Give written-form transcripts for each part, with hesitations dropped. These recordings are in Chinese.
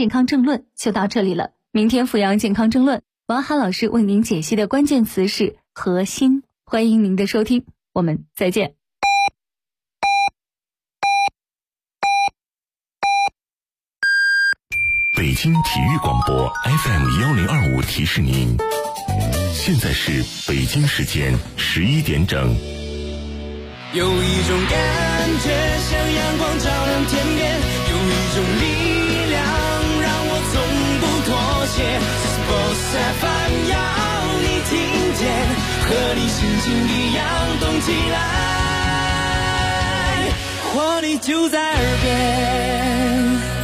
健康政论就到这里了。明天阜阳健康政论，王涵老师为您解析的关键词是核心。欢迎您的收听，我们再见。 北京体育广播 FM1025 提示您，现在是北京时间11点整。 有一种感觉像阳光照亮天边，有一种力量让我从不妥协。Sports FM 要你听见，和你心情一样动起来，活力就在耳边。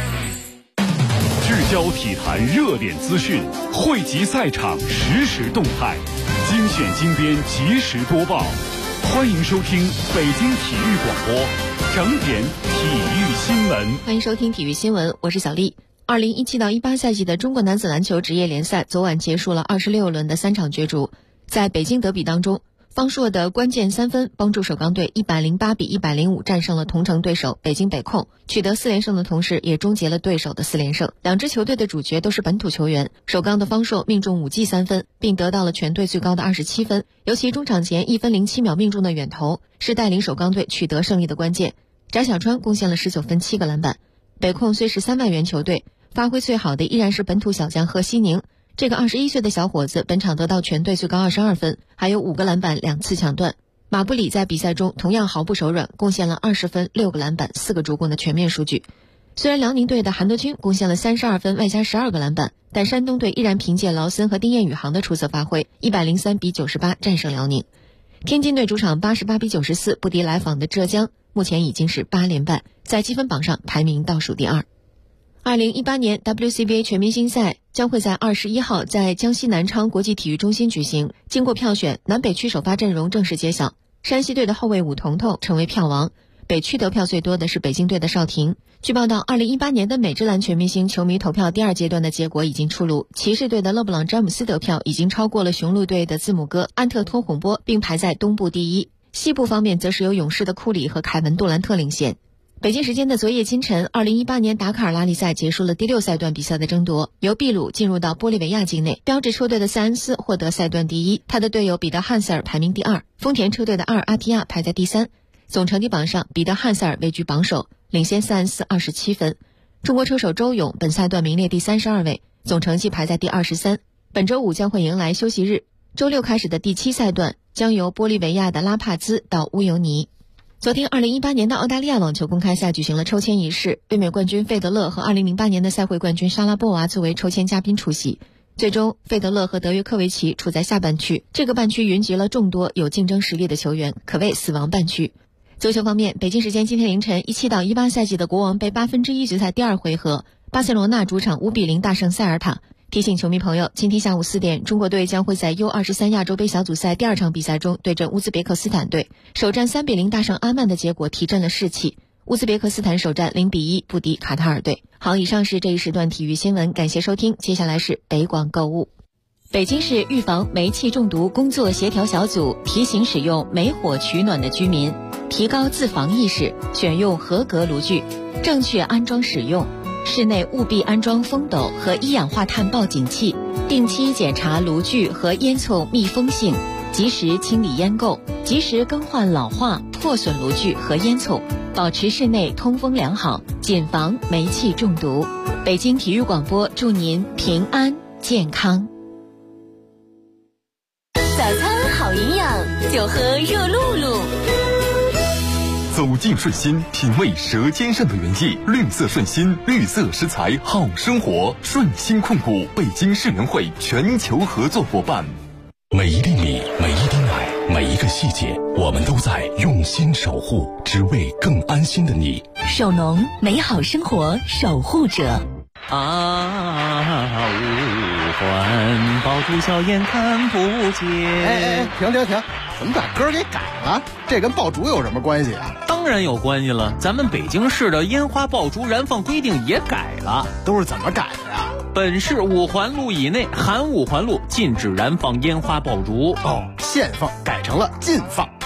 聚焦体坛热点资讯，汇集赛场实时动态，精选精编及时播报。欢迎收听北京体育广播整点体育新闻。 欢迎收听体育新闻，我是小丽。2017到18赛季的中国男子篮球职业联赛昨晚结束了26轮的3场角逐。在北京德比当中，方硕的关键3分帮助首钢队108比105战胜了同城对手北京北控，取得4连胜的同时也终结了对手的4连胜。两支球队的主角都是本土球员，首钢的方硕命中5记3分，并得到了全队最高的27分，尤其中场前1分07秒命中的远投是带领首钢队取得胜利的关键。翟小川贡献了19分7个篮板。北控虽是3万元球队，发挥最好的依然是本土小将贺西宁。这个21岁的小伙子本场得到全队最高22分，还有5个篮板2次抢断。马布里在比赛中同样毫不手软，贡献了20分6个篮板4个助攻的全面数据。虽然辽宁队的韩德君贡献了32分外加12个篮板，但山东队依然凭借劳森和丁彦雨航的出色发挥，103比98战胜辽宁。天津队主场88比94不敌来访的浙江，目前已经是8连败，在积分榜上排名倒数第2。2018年 WCBA 全明星赛将会在21号在江西南昌国际体育中心举行。经过票选，南北区首发阵容正式揭晓。山西队的后卫武彤彤成为票王，北区得票最多的是北京队的邵婷。据报道，2018年的美职篮全明星球迷投票第2阶段的结果已经出炉，骑士队的勒布朗詹姆斯得票已经超过了雄鹿队的字母哥安特托孔波，并排在东部第1。西部方面则是由勇士的库里和凯文杜兰特领先。北京时间的昨夜清晨，2018年达喀尔拉力赛结束了第6赛段比赛的争夺，由秘鲁进入到玻利维亚境内，标致车队的塞恩斯获得赛段第1，他的队友彼得汉塞尔排名第2，丰田车队的阿尔阿提亚排在第3。总成绩榜上，彼得汉塞尔位居榜首，领先塞恩斯27分。中国车手周勇本赛段名列第32位，总成绩排在第23。本周5将会迎来休息日，周6开始的第7赛段将由玻利维亚的拉帕兹到乌尤尼。昨天2018年的澳大利亚网球公开赛举行了抽签仪式，卫冕冠军费德勒和2008年的赛会冠军莎拉波娃作为抽签嘉宾出席。最终费德勒和德约科维奇处在下半区，这个半区云集了众多有竞争实力的球员，可谓死亡半区。足球方面，北京时间今天凌晨17到18赛季的国王杯1/8决赛第2回合，巴塞罗那主场5比0大胜塞尔塔。提醒球迷朋友，今天下午4点，中国队将会在 U23 亚洲杯小组赛第2场比赛中对阵乌兹别克斯坦队。首战3比0大胜阿曼的结果提振了士气，乌兹别克斯坦首战0比1不敌卡塔尔队。好，以上是这一时段体育新闻，感谢收听，接下来是北广购物。北京市预防煤气中毒工作协调小组提醒使用煤火取暖的居民提高自防意识，选用合格炉具，正确安装使用。室内务必安装风斗和一氧化碳报警器，定期检查炉具和烟囱密封性，及时清理烟垢，及时更换老化破损炉具和烟囱，保持室内通风良好，谨防煤气中毒。北京体育广播祝您平安健康。 早餐好营养，就喝热露露。 走进顺心，品味舌尖上的原意。绿色顺心，绿色食材好生活。顺心控股北京市联会全球合作伙伴。每一粒米，每一滴奶，每一个细节，我们都在用心守护，只为更安心的你。 首农，美好生活守护者。 五环爆竹硝烟看不见。 停！怎么把歌给改了？这跟爆竹有什么关系啊？ 当然有关系了，咱们北京市的烟花爆竹燃放规定也改了。 都是怎么改的呀？ 本市5环路以内含5环路禁止燃放烟花爆竹。 限放改成了禁放。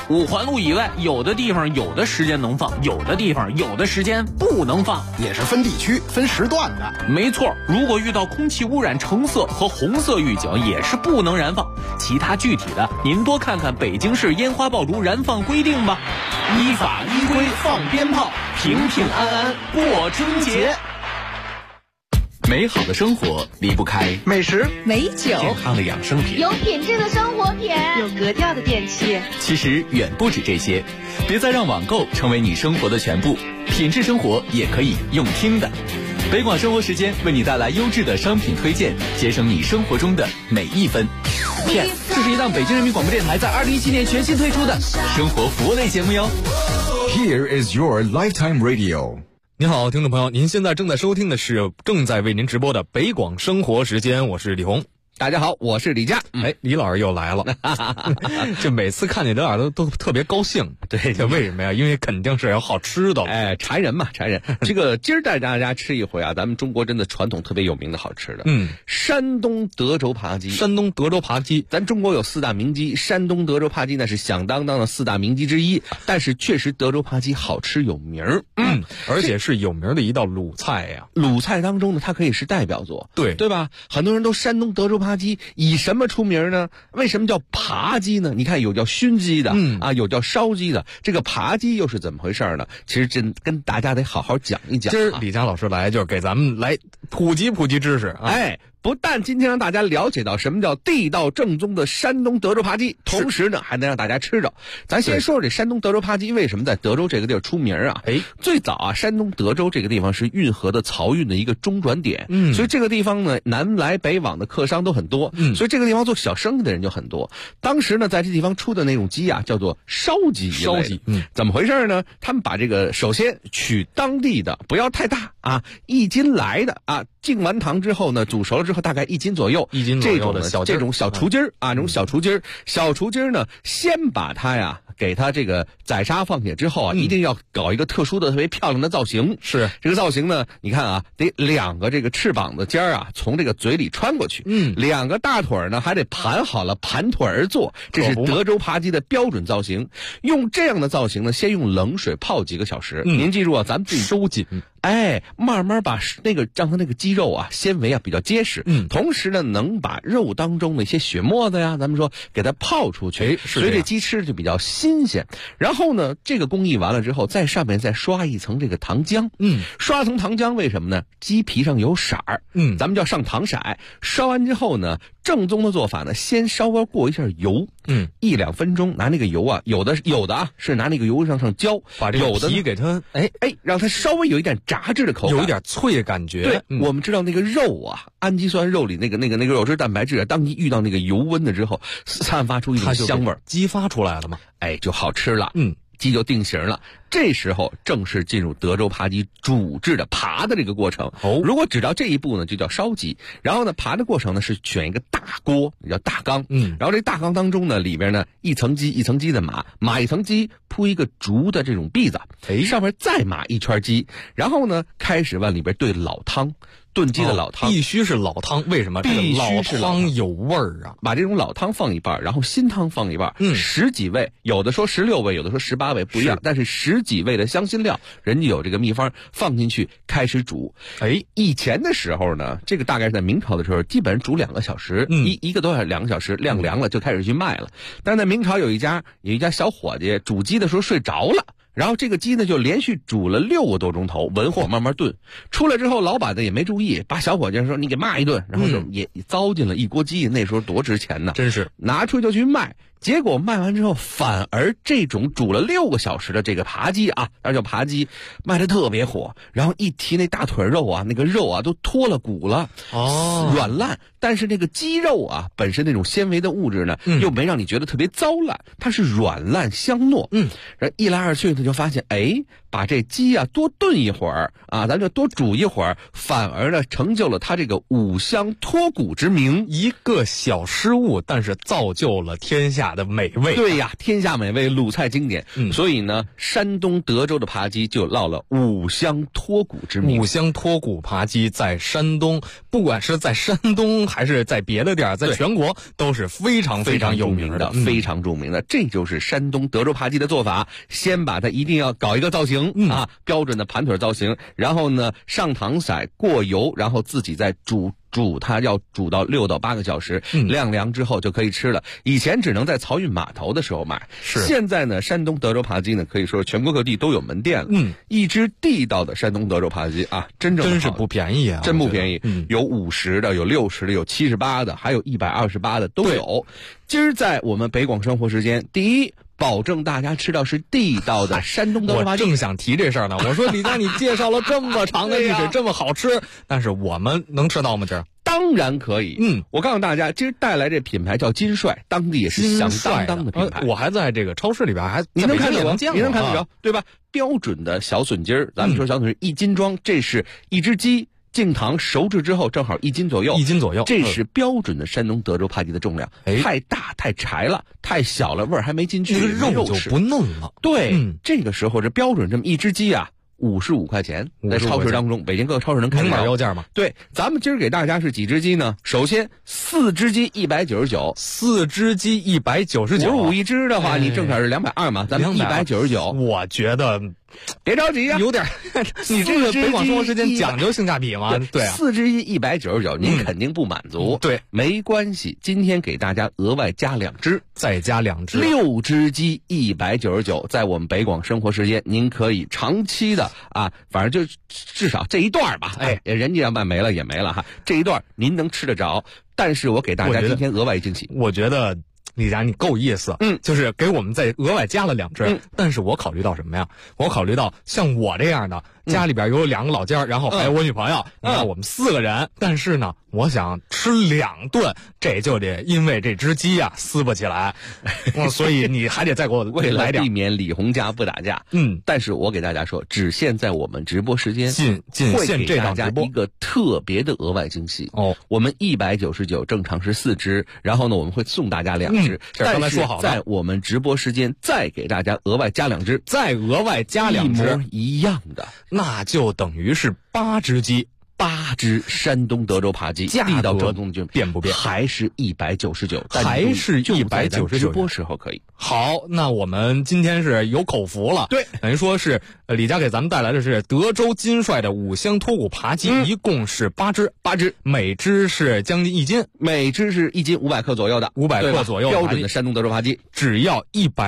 五环路以外，有的地方有的时间能放，有的地方有的时间不能放， 也是分地区分时段的。 没错，如果遇到空气污染橙色和红色预警，也是不能燃放。其他具体的，您多看看北京市烟花爆竹燃放规定吧。依法依规放鞭炮，平平安安过春节。 美好的生活离不开美食、 美酒、 健康的养生品， 有品质的生活品，有格调的电器。 其实远不止这些，别再让网购成为你生活的全部，品质生活也可以用听的。北广生活时间为你带来优质的商品推荐，节省你生活中的每一分。这是一档北京人民广播电台在2017年全新推出的生活服务类节目哟。 Here is your lifetime radio。 您好，听众朋友，您现在正在收听的是正在为您直播的北广生活时间，我是李红。 大家好，我是李佳。 李老师又来了，就每次看见李老师都特别高兴。 对， 这为什么呀？因为肯定是有好吃的。 馋人嘛，馋人。这个今儿带大家吃一回啊，咱们中国真的传统特别有名的好吃的。山东德州扒鸡。 山东德州扒鸡， 咱中国有4大名鸡，山东德州扒鸡那是响当当的4大名鸡之一。但是确实德州扒鸡好吃有名儿。 而且是有名的一道鲁菜呀。 鲁菜当中呢，它可以是代表作，对吧？很多人都山东德州扒鸡以什么出名呢？为什么叫扒鸡呢？你看有叫熏鸡的，有叫烧鸡的，这个扒鸡又是怎么回事呢？其实真跟大家得好好讲一讲。 今儿李佳老师来就是给咱们来普及知识啊。 不但今天让大家了解到什么叫地道正宗的山东德州扒鸡，同时呢还能让大家吃着。咱先说说这山东德州扒鸡为什么在德州这个地儿出名啊？最早啊，山东德州这个地方是运河的漕运的一个中转点，所以这个地方呢南来北往的客商都很多，所以这个地方做小生意的人就很多。当时呢在这地方出的那种鸡啊叫做烧鸡，怎么回事呢？他们把这个首先取当地的，不要太大啊，1斤来的啊，进完糖之后呢煮熟了之后大概1斤左右，这种小雏鸡儿啊，这种小雏鸡儿呢，先把它呀给它这个宰杀放下之后啊，一定要搞一个特殊的特别漂亮的造型。 是这个造型呢，你看啊，得2个这个翅膀的尖儿啊从这个嘴里穿过去，2个大腿呢还得盘好了，盘腿而坐，这是德州扒鸡的标准造型。用这样的造型呢，先用冷水泡几个小时。您记住啊，咱们自己收紧。慢慢把那个让它那个鸡肉啊纤维啊比较结实，同时呢能把肉当中的一些血沫子呀，咱们说给它泡出去，所以这鸡吃就比较新鲜。然后呢，这个工艺完了之后，在上面再刷一层这个糖浆，刷层糖浆为什么呢？鸡皮上有色儿，咱们叫上糖色。刷完之后呢，正宗的做法呢，先稍微过一下油，1-2分钟，拿那个油啊，有的啊是拿那个油上浇， 把这个皮给它让它稍微有一点炸制的口感， 有一点脆的感觉。 对，我们知道那个肉啊，氨基酸肉里那个肉质蛋白质啊，当你遇到那个油温的之后，散发出一种香味儿， 激发出来了嘛， 就好吃了。鸡就定型了。这时候正式进入德州扒鸡煮制的扒的这个过程。如果只到这一步呢，就叫烧鸡。然后呢，扒的过程呢是选一个大锅，叫大缸。然后这大缸当中呢，里边呢一层鸡一层鸡的码一层鸡，铺一个竹的这种篦子，上面再码一圈鸡，然后呢开始往里边兑老汤。炖鸡的老汤必须是老汤，为什么？ 必须是老汤有味儿啊！ 把这种老汤放一半，然后新汤放一半，10几味，有的说16味，有的说18味，不一样。但是10几味的香辛料，人家有这个秘方，放进去开始煮。以前的时候呢，这个大概是在明朝的时候，基本上煮2个小时，一个多小时2个小时，晾凉了就开始去卖了。但是在明朝有一家小伙计煮鸡的时候睡着了。然后这个鸡呢就连续煮了6个多钟头，文火慢慢炖。出来之后，老板呢也没注意，把小伙计说你给骂一顿，然后就也糟践了一锅鸡。那时候多值钱呢， 真是拿出去就去卖。结果卖完之后，反而这种煮了6个小时的这个扒鸡啊，那叫扒鸡，卖的特别火。然后一提那大腿肉啊，那个肉啊都脱了骨了，软烂。但是那个鸡肉啊，本身那种纤维的物质呢，又没让你觉得特别糟烂，它是软烂香糯。然后一来二去呢，就发现把这鸡啊多炖一会儿啊，咱就多煮一会儿，反而呢成就了它这个5香脱骨之名。 一个小失误，但是造就了天下下的美味。 对呀，天下美味，鲁菜经典。所以呢，山东德州的扒鸡就落了五香脱骨之名。 五香脱骨扒鸡在山东，不管是在山东还是在别的地儿，在全国都是非常非常有名的， 非常著名的。这就是山东德州扒鸡的做法，先把它一定要搞一个造型啊，标准的盘腿造型，然后呢上糖色过油，然后自己再煮它，要煮到6到8个小时，晾凉之后就可以吃了。以前只能在漕运码头的时候买，现在呢，山东德州扒鸡呢，可以说全国各地都有门店了。一只地道的山东德州扒鸡啊，真是不便宜啊， 真不便宜。有50的，有60的，有78的，还有128的都有。今儿在我们北广生活时间，第一，保证大家吃到是地道的山东德州扒鸡。 我正想提这事儿呢，我说李佳，你介绍了这么长的历史，这么好吃，但是我们能吃到吗？这当然可以。我告诉大家，今儿带来这品牌叫金帅，当地也是响当当的品牌。 我还在这个超市里边你能看得着， 你能看得着，对吧？标准的小笋筋儿，咱们说小笋筋1斤装，这是一只鸡。净糖熟制之后正好1斤左右，这是标准的山东德州扒鸡的重量。太大太柴了，太小了味儿还没进去， 那个肉就不嫩了。 对，这个时候这标准这么一只鸡啊，55块钱，在超市当中，北京各个超市能看到。 明码标价吗？ 对，咱们今儿给大家是几只鸡呢？首先4只鸡199，4 只鸡199，55 一只的话，你正好是220嘛，咱们199。 我觉得。 别着急啊， 有点，你这个北广生活时间讲究性价比吗？对啊 ，4只鸡199，您肯定不满足。 对， 没关系，今天给大家额外加2只， 再加2只 ，6只鸡199，在我们北广生活时间，您可以长期的啊，反正就至少这一段吧，人家要卖没了也没了哈，这一段您能吃得着。但是我给大家今天额外惊喜， 我觉得。李佳，你够意思，就是给我们再额外加了2只，但是我考虑到什么呀？我考虑到像我这样的，家里边有2个老家，然后还有我女朋友，你看我们4个人，但是呢，我想吃2顿，这就得因为这只鸡啊撕不起来，所以你还得再给我为了避免李红家不打架，但是我给大家说，只限在我们直播时间， 仅限这档直播一个特别的额外惊喜哦。我们199正常是4只，然后呢，我们会送大家2只。 刚才说好了， 在我们直播时间再给大家额外加2只， 再额外加2只， 一模一样的， 那就等于是8只鸡。 8只山东德州扒鸡，地道正宗的变不变？ 还是199， 还是199， 直播时候可以。 好，那我们今天是有口福了， 对， 等于说是李佳给咱们带来的是德州金帅的5香脱骨扒鸡，一共是8只，每只是将近1斤， 每只是1斤500克左右的 ，500克左右标准的山东德州扒鸡， 只要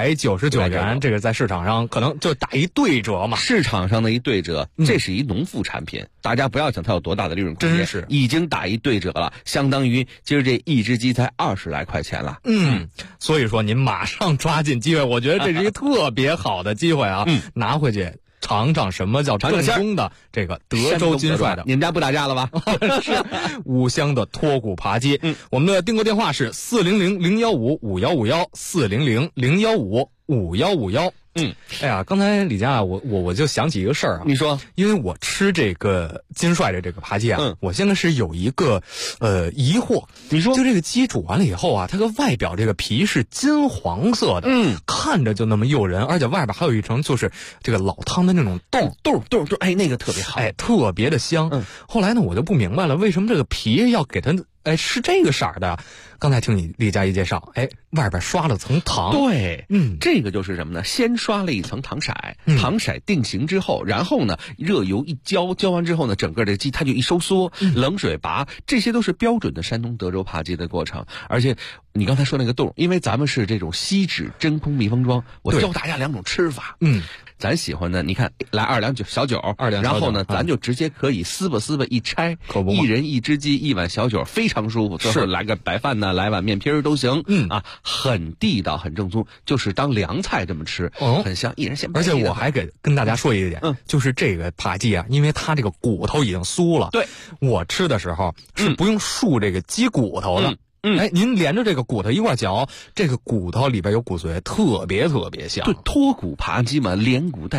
199元，这个在市场上可能就打一对折嘛。 市场上的一对折，这是一农副产品，大家不要想它有多大的利润空间， 真是已经打一对折了，相当于今儿这一只鸡才20来块钱了。 所以说您马上抓紧机会，我觉得这是一个特别好的机会啊，拿回去尝尝什么叫正宗的这个德州金帅的。 你们家不打架了吧？ 是5香的脱骨扒鸡。我们的订购电话是400-015-5151，400-015-5151。哎呀，刚才李佳，我就想起一个事儿啊。 你说， 因为我吃这个金帅的这个扒鸡啊，我现在是有一个疑惑。 你说， 就这个鸡煮完了以后啊，它的外表这个皮是金黄色的，看着就那么诱人，而且外边还有一层就是这个老汤的那种豆， 哎，那个特别好， 哎，特别的香。后来呢，我就不明白了，为什么这个皮要给它是这个色儿的？刚才听你李佳一介绍，外边刷了层糖。 对，这个就是什么呢？先刷了一层糖色，糖色定型之后，然后呢，热油一浇完之后呢，整个这鸡它就一收缩，冷水拔，这些都是标准的山东德州扒鸡的过程。而且你刚才说那个冻，因为咱们是这种锡纸真空密封装，我教大家2种吃法。咱喜欢的，你看来2两小酒，然后呢，咱就直接可以撕吧一拆，一人1只鸡1碗小酒，非常舒服。最后来个白饭呢，来碗面皮都行。很地道，很正宗，就是当凉菜这么吃，很香。一人先。 而且我还跟大家说一点，就是这个扒鸡啊，因为它这个骨头已经酥了， 对， 我吃的时候是不用漱这个鸡骨头的。您连着这个骨头一块嚼，这个骨头里边有骨髓，特别香。 对，脱骨扒鸡嘛，连骨带肉，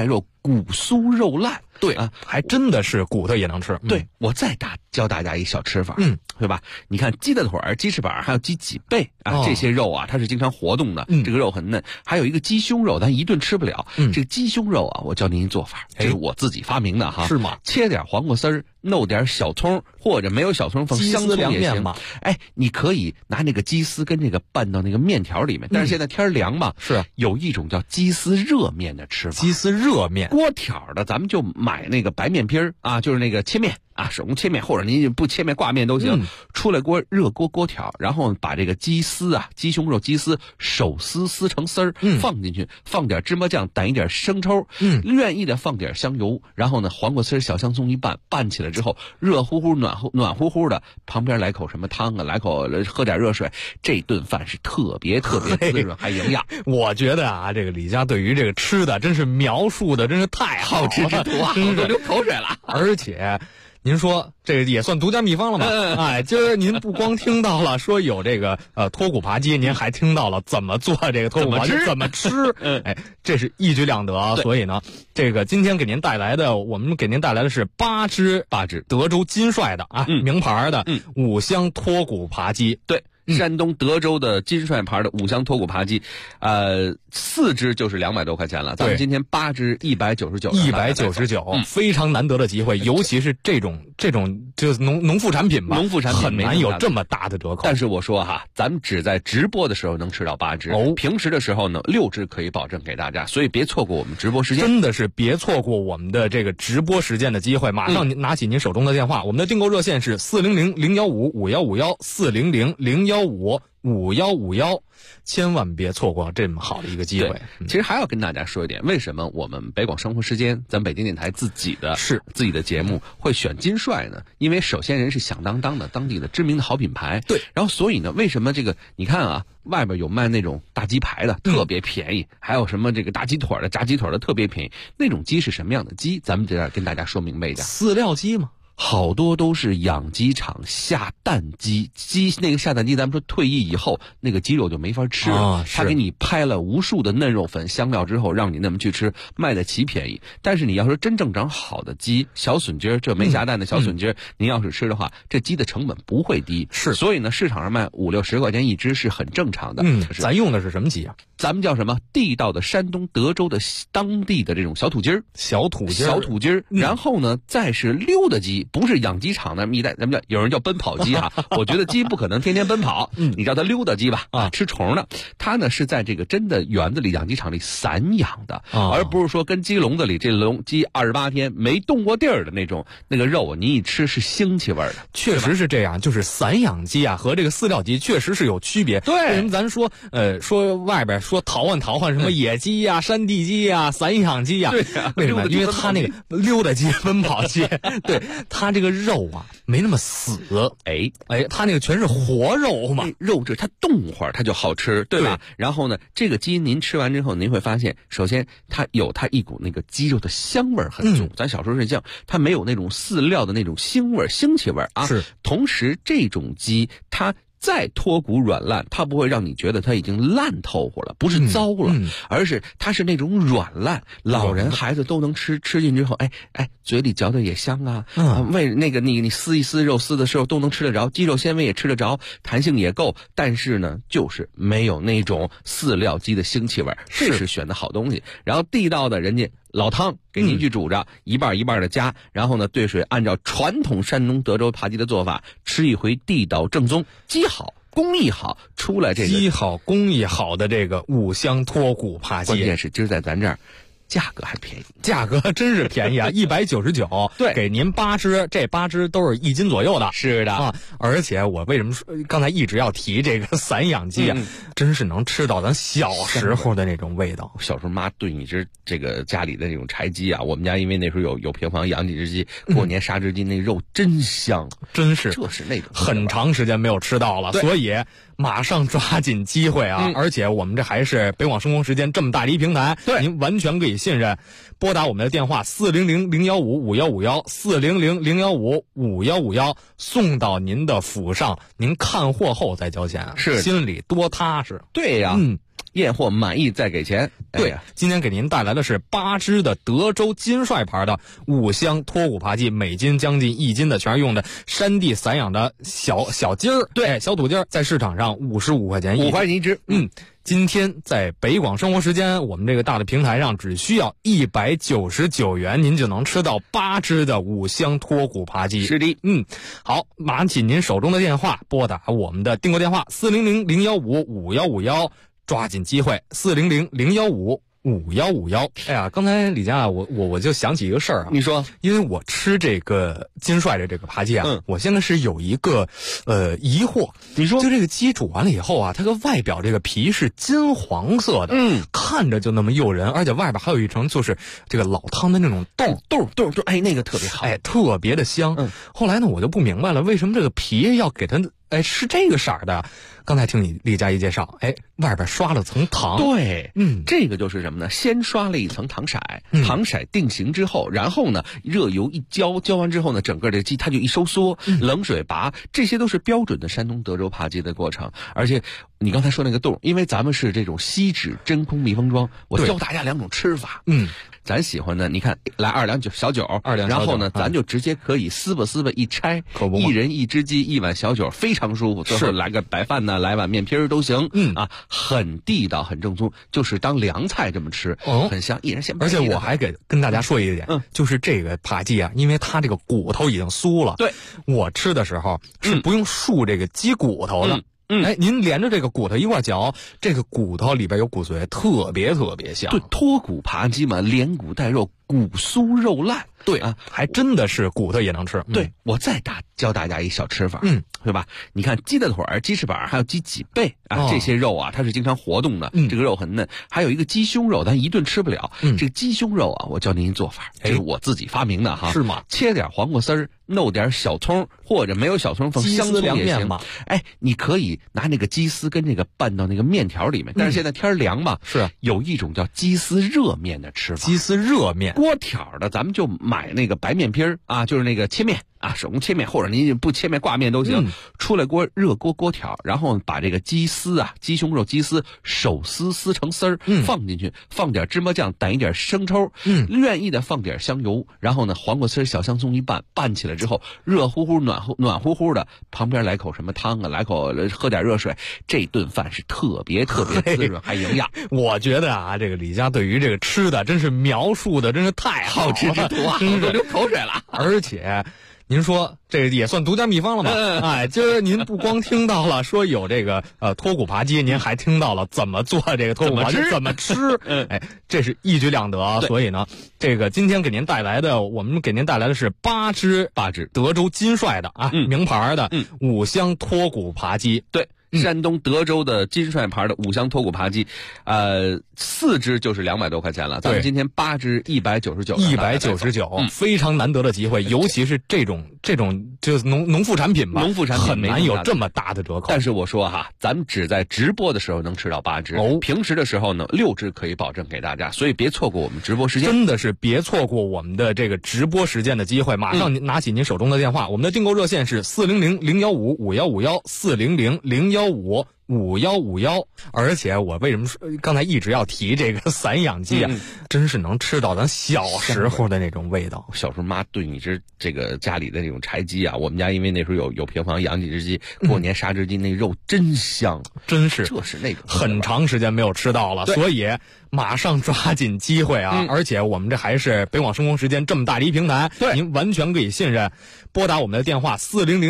骨酥肉烂。 对啊，还真的是骨头也能吃。 对，我再教大家一小吃法，对吧？你看鸡的腿儿、鸡翅膀，还有鸡脊背啊，这些肉啊，它是经常活动的，这个肉很嫩。还有一个鸡胸肉，咱一顿吃不了。这个鸡胸肉啊，我教您一做法，这是我自己发明的哈。 是吗？ 切点黄瓜丝儿，弄点小葱，或者没有小葱放香葱也行。你可以拿那个鸡丝跟这个拌到那个面条里面。但是现在天凉嘛， 是有一种叫鸡丝热面的吃法。 鸡丝热面， 锅条的，咱们就买那个白面皮儿啊，就是那个切面啊，手工切面，或者您不切面挂面都行。出来热锅条，然后把这个鸡丝啊，鸡胸肉鸡丝手撕成丝儿，放进去，放点芝麻酱，掸一点生抽，愿意的放点香油，然后呢黄瓜丝小香葱一拌起来之后，热乎乎暖乎乎的，旁边来口什么汤啊，来口喝点热水，这顿饭是特别滋润还营养。 我觉得啊，这个李家对于这个吃的真是描述的真是太好吃之徒啊，都流口水了。 而且您说这个也算独家秘方了吗？今儿您不光听到了说有这个脱骨扒鸡，您还听到了怎么做这个脱骨扒鸡，怎么吃。这是一举两得。所以呢，这个今天我们给您带来的是八只德州金帅的啊，名牌的五香脱骨扒鸡。 对。山东德州的金帅牌的五香脱骨扒鸡，4只就是200多块钱了。咱们今天8只199， 非常难得的机会，尤其是这种就是农副产品吧， 农副产品很难有这么大的折扣。 但是我说哈，咱们只在直播的时候能吃到8只，平时的时候呢6只可以保证给大家，所以别错过我们直播时间， 真的是别错过我们的这个直播时间的机会。马上您拿起您手中的电话，我们的订购热线是400-015-5151，400-015-5151，千万别错过这么好的一个机会。 其实还要跟大家说一点，为什么我们北广生活时间，咱北京电台自己的节目会选金帅呢？因为首先人是响当当的当地的知名的好品牌， 对。 然后所以呢，为什么这个你看啊，外边有卖那种大鸡排的，特别便宜，还有什么这个大鸡腿的、炸鸡腿的特别便宜，那种鸡是什么样的鸡？咱们这样跟大家说明白一点， 饲料鸡吗？ 好多都是养鸡场下蛋鸡，那个下蛋鸡，咱们说退役以后那个鸡肉就没法吃了，他给你拍了无数的嫩肉粉香料之后，让你那么去吃，卖得奇便宜。但是你要说真正长好的鸡，小笋鸡这没下蛋的小笋鸡，您要是吃的话，这鸡的成本不会低。 是， 所以呢，市场上卖50-60块钱一只是很正常的。 咱用的是什么鸡啊？ 咱们叫什么？地道的山东德州的当地的这种小土鸡儿，小土鸡儿。然后呢，再是溜达鸡。不是养鸡场的蜜袋，咱们有人叫奔跑鸡啊。我觉得鸡不可能天天奔跑，你叫它溜达鸡吧，吃虫的。它呢是在这个真的园子里、养鸡场里散养的，而不是说跟鸡笼子里这鸡28天没动过地儿的那个肉，你一吃是腥气味的。 确实是这样，就是散养鸡啊和这个饲料鸡确实是有区别。 对， 为什么咱说外边说淘换什么野鸡呀、山地鸡呀、散养鸡呀？ 对为什么？因为它那个溜达鸡、奔跑鸡，对它这个肉啊没那么死，它那个全是活肉嘛， 肉质它动会儿它就好吃，对吧？然后呢，这个鸡您吃完之后，您会发现，首先它有它一股那个鸡肉的香味很重，咱小时候睡觉，它没有那种饲料的那种腥气味啊。 是， 同时这种鸡它再脱骨软烂，它不会让你觉得它已经烂透乎了，不是糟了，而是它是那种软烂，老人孩子都能吃进之后，嘴里嚼的也香啊，为那个你撕一撕肉撕的时候都能吃得着，鸡肉纤维也吃得着，弹性也够，但是呢，就是没有那种饲料鸡的腥气味，这是选的好东西。然后地道的人家老汤给您去煮着，一半一半的加，然后呢兑水，按照传统山东德州扒鸡的做法，吃一回地道正宗，鸡好工艺好，出来这个鸡好工艺好的这个五香脱骨扒鸡， 关键是今儿在咱这儿价格还便宜， 价格真是便宜啊！199， 对， 给您8只，这8只都是1斤左右的。 是的啊，而且我为什么说刚才一直要提这个散养鸡啊？真是能吃到咱小时候的那种味道。 小时候妈炖一只这个家里的那种柴鸡啊，我们家因为那时候有平房养几只鸡，过年杀只鸡，那肉真香， 真是， 就是那种很长时间没有吃到了，所以马上抓紧机会啊！而且我们这还是北广生活时间这么大的一平台，您完全可以信任。拨打我们的电话400-015-5151，400-015-5151，送到您的府上，您看货后再交钱， 是心里多踏实。 对呀， 验货满意再给钱。 对，今天给您带来的是8只的德州金帅牌的5香脱骨扒鸡，每斤将近1斤的，全是用的山地散养的小鸡儿，对，小土鸡儿，在市场上55块钱 5块钱一只。 今天在北广生活时间，我们这个大的平台上只需要199元，您就能吃到8只的5香脱骨扒鸡。 是的， 好，拿起您手中的电话，拨打我们的订购电话400-015-5151，抓紧机会400-015-5151。哎呀，刚才李佳，我就想起一个事儿啊。 你说， 因为我吃这个金帅的这个扒鸡啊，我现在是有一个疑惑。 你说， 就这个鸡煮完了以后啊，它个外表这个皮是金黄色的，看着就那么诱人，而且外边还有一层就是这个老汤的那种豆， 哎，那个特别好， 哎，特别的香。后来呢，我就不明白了，为什么这个皮要给它是这个色儿的？刚才听你李佳一介绍，外边刷了层糖。 对，这个就是什么呢？先刷了一层糖色，糖色定型之后，然后呢，热油一浇完之后呢，整个这鸡它就一收缩，冷水拔，这些都是标准的山东德州扒鸡的过程。而且你刚才说那个冻，因为咱们是这种锡纸真空密封装，我教大家2种吃法。咱喜欢的，你看来2两小酒，然后呢，咱就直接可以撕吧一拆，一人1只鸡1碗小酒，非常舒服。最后来个白饭呢，来碗面皮都行。很地道，很正宗，就是当凉菜这么吃，很香，一人先。 而且我还跟大家说一点，就是这个扒鸡啊，因为它这个骨头已经酥了， 对， 我吃的时候是不用漱这个鸡骨头的。您连着这个骨头一块嚼，这个骨头里边有骨髓，特别香。 对，脱骨扒鸡嘛，连骨带肉，骨酥肉烂。 对啊，还真的是骨头也能吃。 对，我再教大家一小吃法，对吧？你看鸡的腿儿、鸡翅膀还有鸡脊背啊，这些肉啊，它是经常活动的，这个肉很嫩。还有一个鸡胸肉，咱一顿吃不了。这个鸡胸肉啊，我教您一做法，这是我自己发明的哈。 是吗？ 切点黄瓜丝儿，弄点小葱，或者没有小葱放香葱也行。你可以拿那个鸡丝跟这个拌到那个面条里面。但是现在天凉嘛， 是有一种叫鸡丝热面的吃法。 鸡丝热面， 锅条的，咱们就买那个白面皮儿啊，就是那个切面啊，手工切面，或者您不切面挂面都行。出来热锅条，然后把这个鸡丝啊，鸡胸肉鸡丝手撕成丝儿，放进去，放点芝麻酱，逮一点生抽，愿意的放点香油，然后呢，黄瓜丝、小香葱一拌起来之后，热乎乎、暖乎乎的，旁边来口什么汤啊，来口喝点热水，这顿饭是特别滋润还营养。 我觉得啊，这个李佳对于这个吃的真是描述的真是太好吃之徒啊，真是流口水了。 而且您说这也算独家秘方了吗？今儿您不光听到了说有这个脱骨扒鸡，您还听到了怎么做这个脱骨扒鸡，怎么吃。这是一举两得。所以呢，这个今天我们给您带来的是8只德州金帅的啊，名牌的5香脱骨扒鸡。 对。山东德州的金帅牌的5香脱骨扒鸡，4只就是200多块钱了。咱们今天8只199， 非常难得的机会，尤其是这种就是农副产品吧，很难有这么大的折扣。 但是我说哈，咱们只在直播的时候能吃到8只，平时的时候呢6只可以保证给大家，所以别错过我们直播时间， 真的是别错过我们的这个直播时间的机会。马上拿起您手中的电话，我们的订购热线是400-015-5151，400-015-5151。而且我为什么刚才一直要提这个散养鸡啊？真是能吃到咱小时候的那种味道。 小时候妈炖一只这个家里的那种柴鸡啊，我们家因为那时候有平房养几只鸡，过年杀只鸡，那肉真香， 真是这是那种很长时间没有吃到了，所以马上抓紧机会啊！而且我们这还是北广生活时间这么大的一平台，您完全可以信任。拨打我们的电话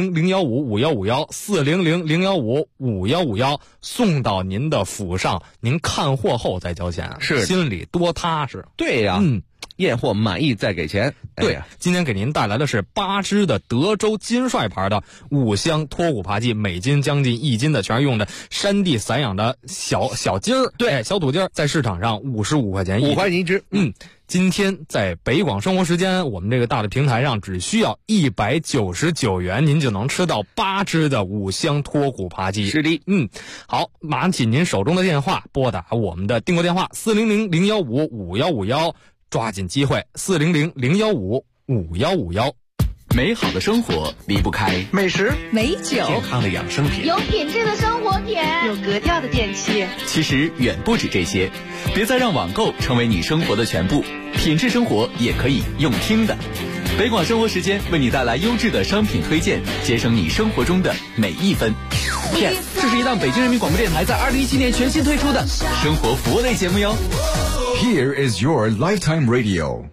400-015-5151，400-015-5151，送到您的府上，您看货后再交钱， 是心里多踏实。 对呀，验货满意再给钱。 对，今天给您带来的是8只的德州金帅牌的5香脱骨扒鸡，每斤将近1斤的，全是用的山地散养的小鸡儿，对，小土鸡儿，在市场上55块钱 5块钱一只。 今天在北广生活时间，我们这个大的平台上只需要199元，您就能吃到8只的5香脱骨扒鸡。 是的， 好，拿起您手中的电话，拨打我们的订购电话400-015-5151，抓紧机会400-015-5151。 美好的生活离不开美食、 美酒、 健康的养生品， 有品质的生活点， 有格调的电器。 其实远不止这些，别再让网购成为你生活的全部，品质生活也可以用听的。北广生活时间为你带来优质的商品推荐，节省你生活中的每一分。Yes， 这是一档北京人民广播电台在2017年全新推出的生活服务类节目哟。 Here is your lifetime radio。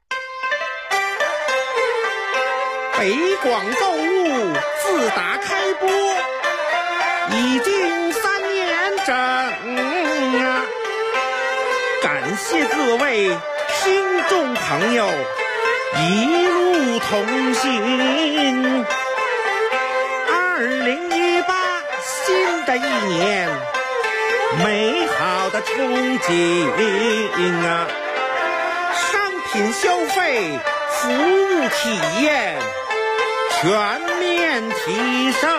北广购物自打开播已经3年整啊！感谢各位听众朋友一路同行。2018新的一年，美好的憧憬啊！商品消费，服务体验全面提升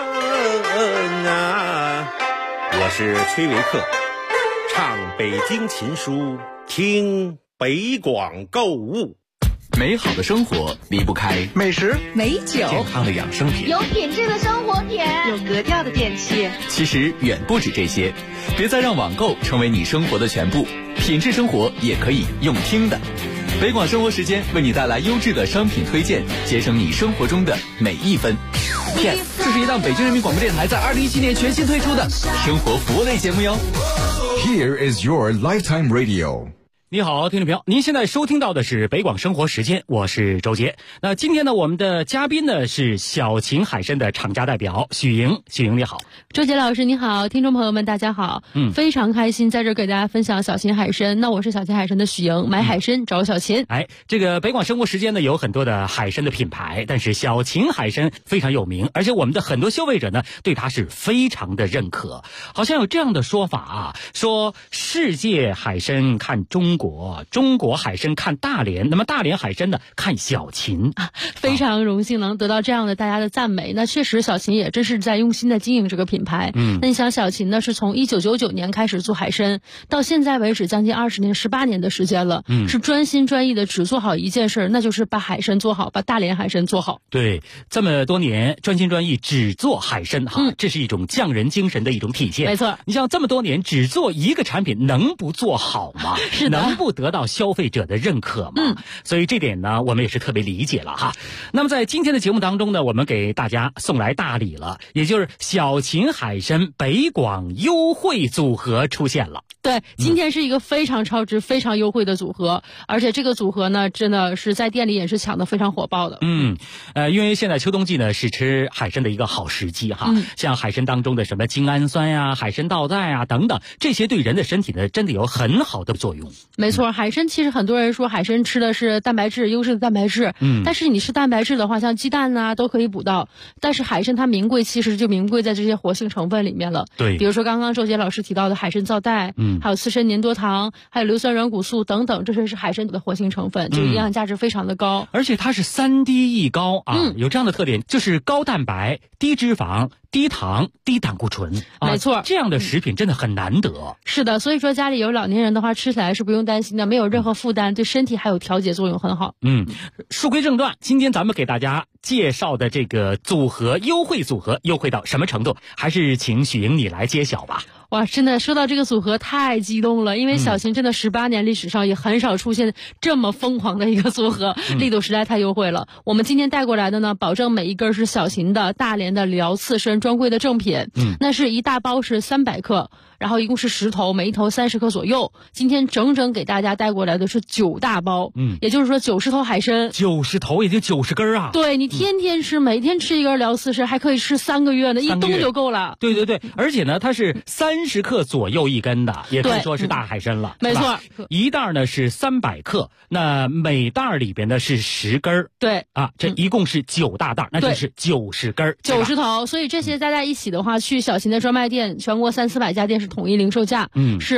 啊！我是崔维克，唱北京琴书，听北广购物。 美好的生活离不开美食、 美酒、 健康的养生品， 有品质的生活点， 有格调的电器。 其实远不止这些，别再让网购成为你生活的全部，品质生活也可以用听的。北广生活时间为你带来优质的商品推荐，节省你生活中的每一分。Yes， 这是一档北京人民广播电台在2017年全新推出的生活服务类节目哟。 Here is your lifetime radio。 你好，听众朋友，您现在收听到的是北广生活时间，我是周杰。那今天呢，我们的嘉宾呢是小秦海参的厂家代表许莹。许莹你好。 周杰老师你好，听众朋友们大家好。非常开心在这给大家分享小秦海参。那我是小秦海参的许莹，买海参找小秦。 这个北广生活时间呢有很多的海参的品牌，但是小秦海参非常有名，而且我们的很多消费者呢对它是非常的认可。好像有这样的说法啊，说世界海参看中国，中国海参看大连，那么大连海参呢看小秦啊，非常荣幸能得到这样的大家的赞美。那确实小秦也真是在用心的经营这个品牌。那你想小秦呢是从1999年开始做海参，到现在为止将近20年18年的时间了，是专心专意的只做好一件事，那就是把海参做好，把大连海参做好。 对，这么多年专心专意只做海参这是一种匠人精神的一种体现。 没错， 你像这么多年只做一个产品，能不做好吗？ 是的， 能不得到消费者的认可吗？所以这点呢我们也是特别理解了哈。那么在今天的节目当中呢，我们给大家送来大礼了，也就是小秦海参北广优惠组合出现了。 对，今天是一个非常超值非常优惠的组合，而且这个组合呢真的是在店里也是抢得非常火爆的。 因为现在秋冬季呢是吃海参的一个好时机哈。像海参当中的什么精氨酸呀、海参皂苷啊等等，这些对人的身体呢真的有很好的作用。 没错，海参其实很多人说海参吃的是蛋白质，优质的蛋白质。但是你吃蛋白质的话，像鸡蛋啊都可以补到，但是海参它名贵其实就名贵在这些活性成分里面了。 对， 比如说刚刚周杰老师提到的海参皂苷，还有刺参粘多糖，还有硫酸软骨素等等，这些是海参的活性成分，就营养价值非常的高。 而且它是3低一高啊，有这样的特点，就是高蛋白、低脂肪、低糖、低胆固醇。 没错， 这样的食品真的很难得。 是的，所以说家里有老年人的话，吃起来是不用担心的，没有任何负担，对身体还有调节作用很好。 书归正传，今天咱们给大家介绍的这个组合优惠组合优惠到什么程度，还是请许莹你来揭晓吧。 哇，真的说到这个组合太激动了，因为小秦真的18年历史上也很少出现这么疯狂的一个组合，力度实在太优惠了。我们今天带过来的呢，保证每一根是小秦的大连的辽刺参专柜的正品。那是一大包是300克，然后一共是10头，每一头30克左右。今天整整给大家带过来的是9大包，也就是说90头海参 ，90头也就90根啊。 对，你天天吃，每天吃一根辽刺参，还可以吃3个月呢，一冬就够了。 对对对，而且呢，它是30克左右一根的，也可以说是大海参了。 没错， 一袋呢是300克，那每袋里边呢是10根。 对啊，这一共是9大袋，那就是90根 ，90头。所以这些加在一起的话，去小秦的专卖店，全国300-400家店是统一零售价，是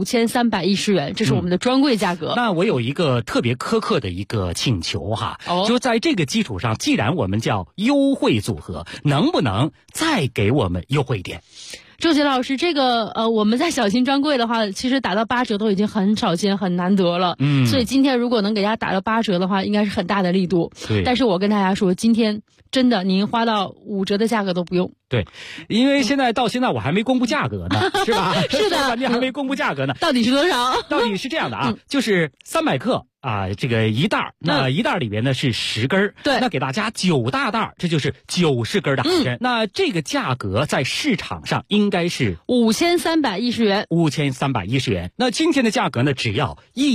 5310元，这是我们的专柜价格。 那我有一个特别苛刻的一个请求哈，就在这个基础上，既然我们叫优惠组合，能不能再给我们优惠一点？ 周杰老师，这个我们在小型专柜的话，其实打到8折都已经很少见、很难得了。所以今天如果能给大家打到8折的话，应该是很大的力度。 对。 但是我跟大家说，今天真的您花到5折的价格都不用。 对，因为到现在我还没公布价格呢，是吧？ 是的， 你还没公布价格呢。 到底是多少？ 到底是这样的啊，就是300克。这个一袋，那一袋里边呢是10根， 对， 那给大家9大袋，这就是90根的海参。那这个价格在市场上应该是 5310元 ，5310元。那今天的价格呢，只要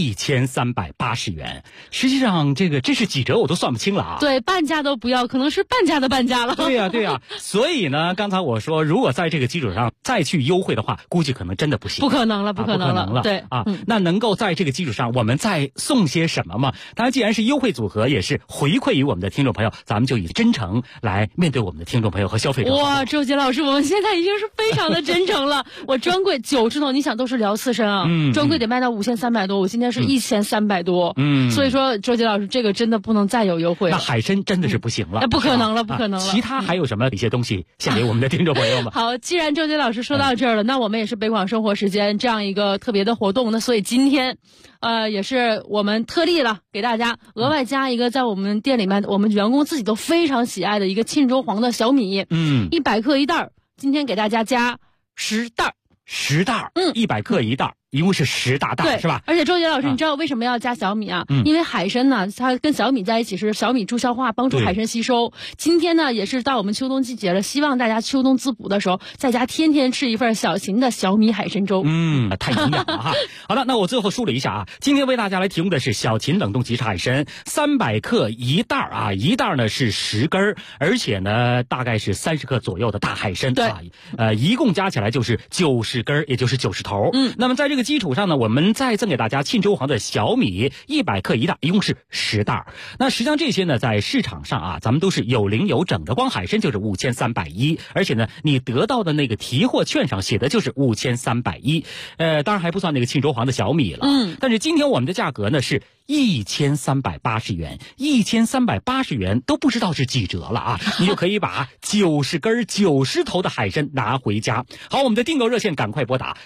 1380元。实际上，这是几折我都算不清了啊。 对，半价都不要，可能是半价的半价了。 对呀。所以呢，刚才我说，如果在这个基础上再去优惠的话，估计可能真的不行。 不可能了。 对啊，那能够在这个基础上，我们再送些什么嘛？当然，既然是优惠组合，也是回馈于我们的听众朋友，咱们就以真诚来面对我们的听众朋友和消费者。 哇，周杰老师，我们现在已经是非常的真诚了。我专柜90头，你想都是聊刺身啊，专柜得卖到5300多，我今天是1300多，所以说周杰老师，这个真的不能再有优惠了。 那海参真的是不行了， 不可能了。 其他还有什么一些东西献给我们的听众朋友们？ 好，既然周杰老师说到这儿了，那我们也是北广生活时间这样一个特别的活动，那所以今天，也是我们特例了，给大家额外加一个在我们店里面我们员工自己都非常喜爱的一个沁州黄的小米，100克一袋，今天给大家加10袋，100克一袋。一共是10大袋，是吧？而且周杰老师，你知道为什么要加小米啊？因为海参呢，它跟小米在一起是小米助消化，帮助海参吸收。今天呢，也是到我们秋冬季节了，希望大家秋冬滋补的时候，在家天天吃一份小型的小米海参粥。 太营养了哈。好了，那我最后梳理一下啊，今天为大家来提供的是小秦冷冻即食海参，300克一袋啊，一袋呢是10根，而且呢大概是30克左右的大海参， 对， 一共加起来就是90根，也就是90头。那么在这个基础上呢，我们再赠给大家沁州黄的小米100克一袋，一共是10袋。那实际上这些呢，在市场上啊，咱们都是有零有整的，光海参就是5310，而且呢，你得到的那个提货券上写的就是5310，当然还不算那个沁州黄的小米了。但是今天我们的价格呢是1380元，1380元都不知道是几折了啊！你就可以把90根90头的海参拿回家。好，我们的订购热线赶快拨打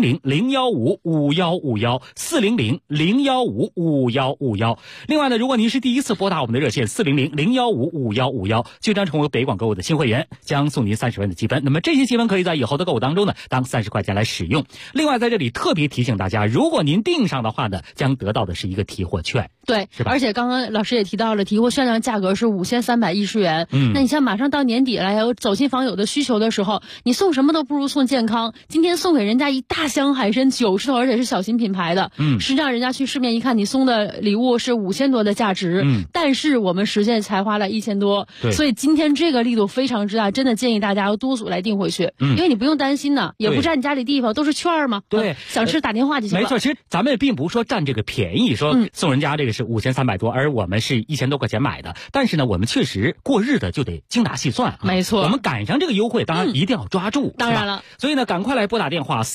400-015-5151，400-015-5151。另外呢，如果您是第一次拨打我们的热线400-015-5151，就将成为北广购物的新会员，将送您30元的积分。那么这些积分可以在以后的购物当中呢，当30块钱来使用。另外在这里特别提醒大家，如果您订上的话呢，将得到的是一个提货券， 对， 是吧？ 而且刚刚老师也提到了，提货券上价格是5310元。那你像马上到年底了，有走亲访友的需求的时候，你送什么都不如送健康。今天送给人家一大箱海参90头，而且是小型品牌的。实际上人家去市面一看，你送的礼物是5000多的价值，但是我们实际才花了1000多。所以今天这个力度非常之大，真的建议大家要多组来订回去，因为你不用担心呢，也不占你家里地方，都是券嘛。 对， 想吃打电话就行了。 没错，其实咱们并不是说占这个便宜，说送人家这个是5300多，而我们是1000多块钱买的。但是呢，我们确实过日子就得精打细算啊。 没错， 我们赶上这个优惠，当然一定要抓住。 当然了， 所以呢，赶快来拨打电话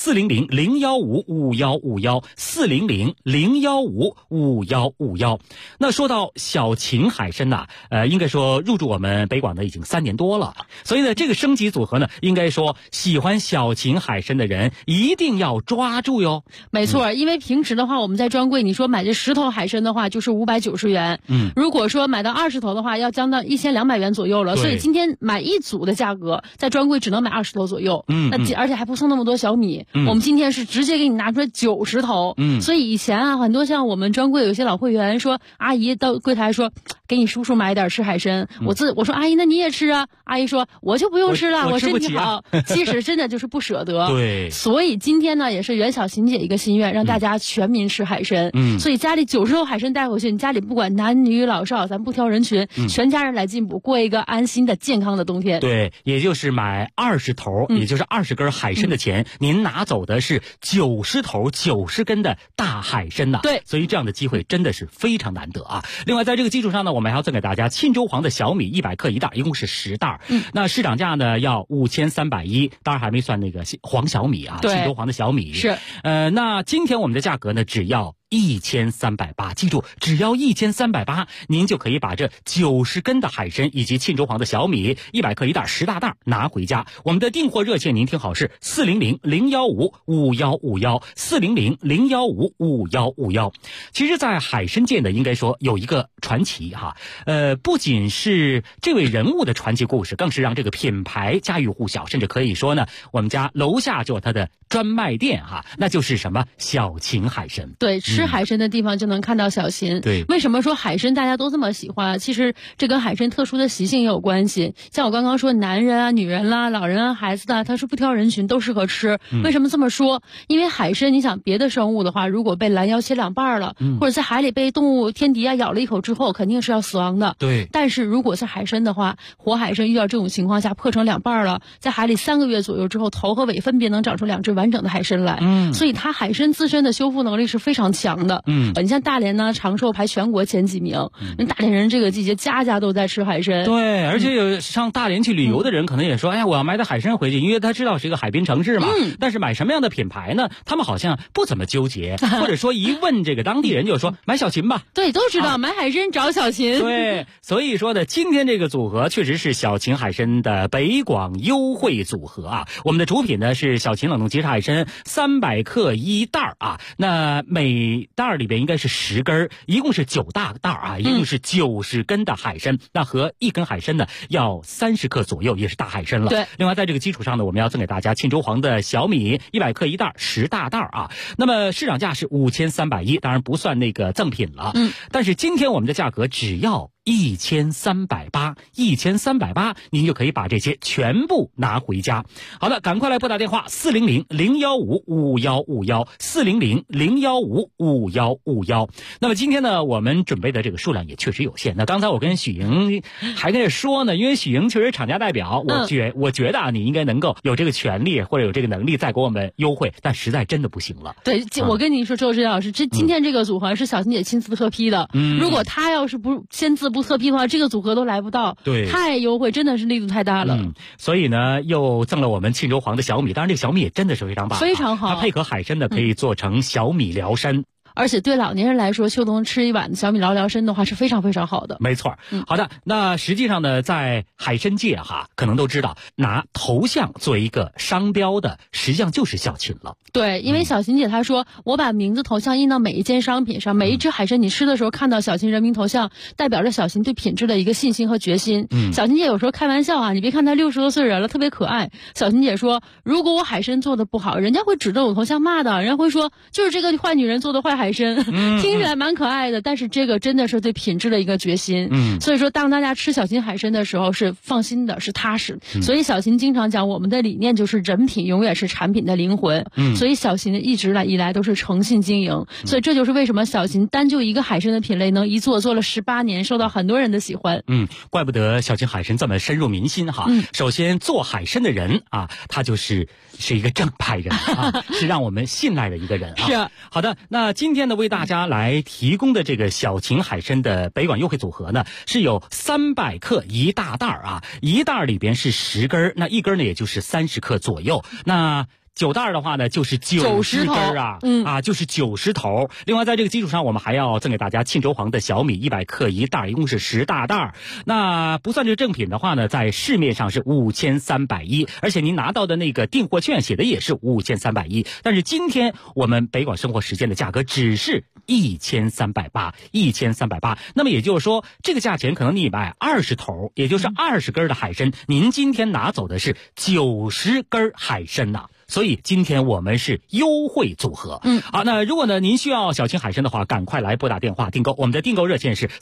400-015-5151，400-015-5151。那说到小秦海参呐，应该说入驻我们北广的已经3年多了。所以呢，这个升级组合呢，应该说喜欢小秦海参的人一定要抓住哟。 没错，因为平时的话，我们在专柜你说买这10头海参的话，就是590元。如果说买到20头的话，要将到1200元左右了。所以今天买一组的价格，在专柜只能买20头左右。而且还不送那么多小米。我们今天是直接给你拿出来90头。所以以前啊，很多像我们专柜有些老会员说，阿姨到柜台说，给你叔叔买点吃海参。我说阿姨，那你也吃啊？阿姨说我就不用吃了，我身体好。其实真的就是不舍得。 对。 所以今天呢，也是袁小琴姐一个心愿，让大家全民吃海参。所以家里90头海参带回去，你家里不管男女老少，咱不挑人群，全家人来进补，过一个安心的健康的冬天。 对，也就是买20头，也就是20根海参的钱，您拿走的是90头90根的大海参呐。 对， 所以这样的机会真的是非常难得啊。另外在这个基础上呢，我们还要赠给大家沁州黄的小米100克一袋，一共是10袋。那市场价呢要5310，当然还没算那个黄小米啊，沁州黄的小米是。 那今天我们的价格呢只要 1380，记住，只要1380，您就可以把这90根的海参以及沁州黄的小米100克一袋10大袋拿回家。我们的订货热线您听好是400-015-5151，400-015-5151。其实在海参界呢，应该说有一个传奇哈，不仅是这位人物的传奇故事，更是让这个品牌家喻户晓，甚至可以说呢，我们家楼下就有它的专卖店哈，那就是什么小秦海参。 对，吃海参的地方就能看到小秦。 对， 为什么说海参大家都这么喜欢？其实这跟海参特殊的习性也有关系。像我刚刚说，男人啊、女人啦、老人啊、孩子的，它是不挑人群，都适合吃。为什么这么说？因为海参，你想别的生物的话，如果被拦腰切2半了，或者在海里被动物天敌啊咬了一口之后，肯定是要死亡的。 对。 但是如果是海参的话，活海参遇到这种情况下破成2半了，在海里3个月左右之后，头和尾分别能长出2只完整的海参来。所以它海参自身的修复能力是非常强的。你像大连呢，长寿排全国前几名。大连人这个季节家家都在吃海参。 对，而且有上大连去旅游的人可能也说，哎呀，我要买点海参回去，因为他知道是一个海滨城市嘛。但是买什么样的品牌呢？他们好像不怎么纠结，或者说一问这个当地人就说买小秦吧。 对，都知道买海参找小秦。 对，所以说呢，今天这个组合确实是小秦海参的北广优惠组合啊。我们的主品呢是小秦冷冻即食海参300克一袋啊，那每袋里边应该是10根，一共是9大袋啊，一共是90根的海参，那和1根海参呢要30克左右，也是大海参了。 对。 另外在这个基础上呢，我们要赠给大家沁州黄的小米100克一袋10大袋啊。那么市场价是5310，当然不算那个赠品了。但是今天我们的价格只要1380，1380，您就可以把这些全部拿回家。好的，赶快来拨打电话400-015-5151，400-015-5151。那么今天呢，我们准备的这个数量也确实有限。那刚才我跟许莹还跟着说呢，因为许莹确实厂家代表，我觉得啊，你应该能够有这个权利或者有这个能力再给我们优惠，但实在真的不行了。 对，我跟你说，周志老师，今天这个组合是小秦姐亲自特批的。如果她要是不签字不特批的话，这个组合都来不到。 对， 太优惠，真的是力度太大了。 所以呢，又赠了我们沁州黄的小米，当然这个小米也真的是非常棒， 非常好。 它配合海参的可以做成小米疗参。 而且对老年人来说，秋冬吃一碗小米疗参的话是非常非常好的。 没错。好的，那实际上呢，在海参界哈，可能都知道拿头像作为一个商标的，实际上就是小秦了。 对，因为小秦姐她说，我把名字头像印到每一件商品上，每一只海参你吃的时候看到小秦人民头像，代表着小秦对品质的一个信心和决心。小秦姐有时候开玩笑啊，你别看她60多岁人了，特别可爱。小秦姐说，如果我海参做的不好，人家会指着我头像骂的，人家会说就是这个坏女人做的坏海参。听起来蛮可爱的，但是这个真的是对品质的一个决心。所以说当大家吃小秦海参的时候是放心的，是踏实。所以小秦经常讲，我们的理念就是人品永远是产品的灵魂。所以小秦一直以来都是诚信经营。所以这就是为什么小秦单就一个海参的品类能一做了18年，受到很多人的喜欢。 怪不得小秦海参这么深入民心哈。首先做海参的人啊，他是一个正派人啊，是让我们信赖的一个人啊。 是。 好的，那今天呢为大家来提供的这个小秦海参的北广优惠组合呢，是有300克一大袋啊，一袋里边是10根，那一根呢也就是30克左右。那9袋的话呢，就是90根啊，就是90头。另外，在这个基础上，我们还要赠给大家沁州黄的小米100克一袋，一共是10大袋。那不算这正品的话呢，在市面上是5310，而且您拿到的那个订货券写的也是5310。但是今天我们北广生活时间的价格只是1380，1380。那么也就是说，这个价钱可能你买20头，也就是20根的海参，您今天拿走的是90根海参呐。所以今天我们是优惠组合。好，那如果呢您需要小秦海参的话，赶快来拨打电话订购。我们的订购热线是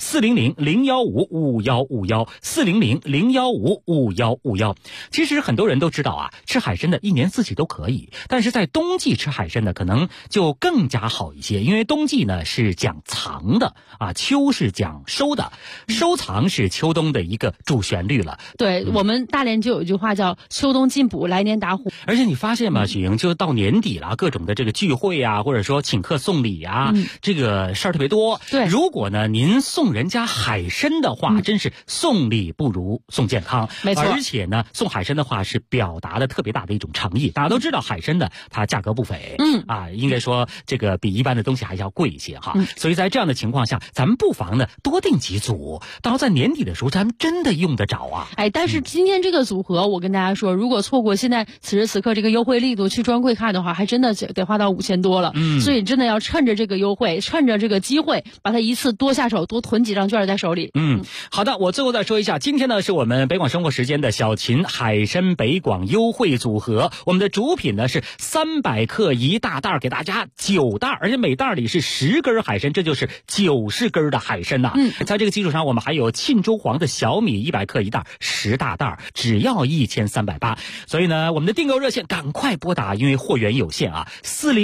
400-015-5151，400-015-5151。其实很多人都知道啊，吃海参的一年四季都可以，但是在冬季吃海参呢，可能就更加好一些，因为冬季呢是讲藏的啊，秋是讲收的，收藏是秋冬的一个主旋律了。 对，我们大连就有一句话叫秋冬进补，来年打虎。 而且你发现么行，就到年底了，各种的这个聚会啊，或者说请客送礼啊，这个事儿特别多。 对， 如果呢您送人家海参的话，真是送礼不如送健康。 没错， 而且呢送海参的话是表达了特别大的一种诚意。大家都知道海参的它价格不菲，应该说这个比一般的东西还要贵一些哈。所以在这样的情况下，咱们不妨呢多订几组，到在年底的时候咱们真的用得着啊。 但是今天这个组合我跟大家说，如果错过现在此时此刻这个优惠力度去专柜看的话，还真的得花到5000多了。所以真的要趁着这个优惠，趁着这个机会，把它一次多下手，多囤几张券在手里。 好的，我最后再说一下，今天呢是我们北广生活时间的小秦海参北广优惠组合，我们的主品呢是300克一大袋，给大家9袋，而且每袋里是10根海参，这就是90根的海参呐。在这个基础上，我们还有沁州黄的小米100克一袋，10大袋，只要1380。所以呢，我们的订购热线赶快拨打，因为货源有限啊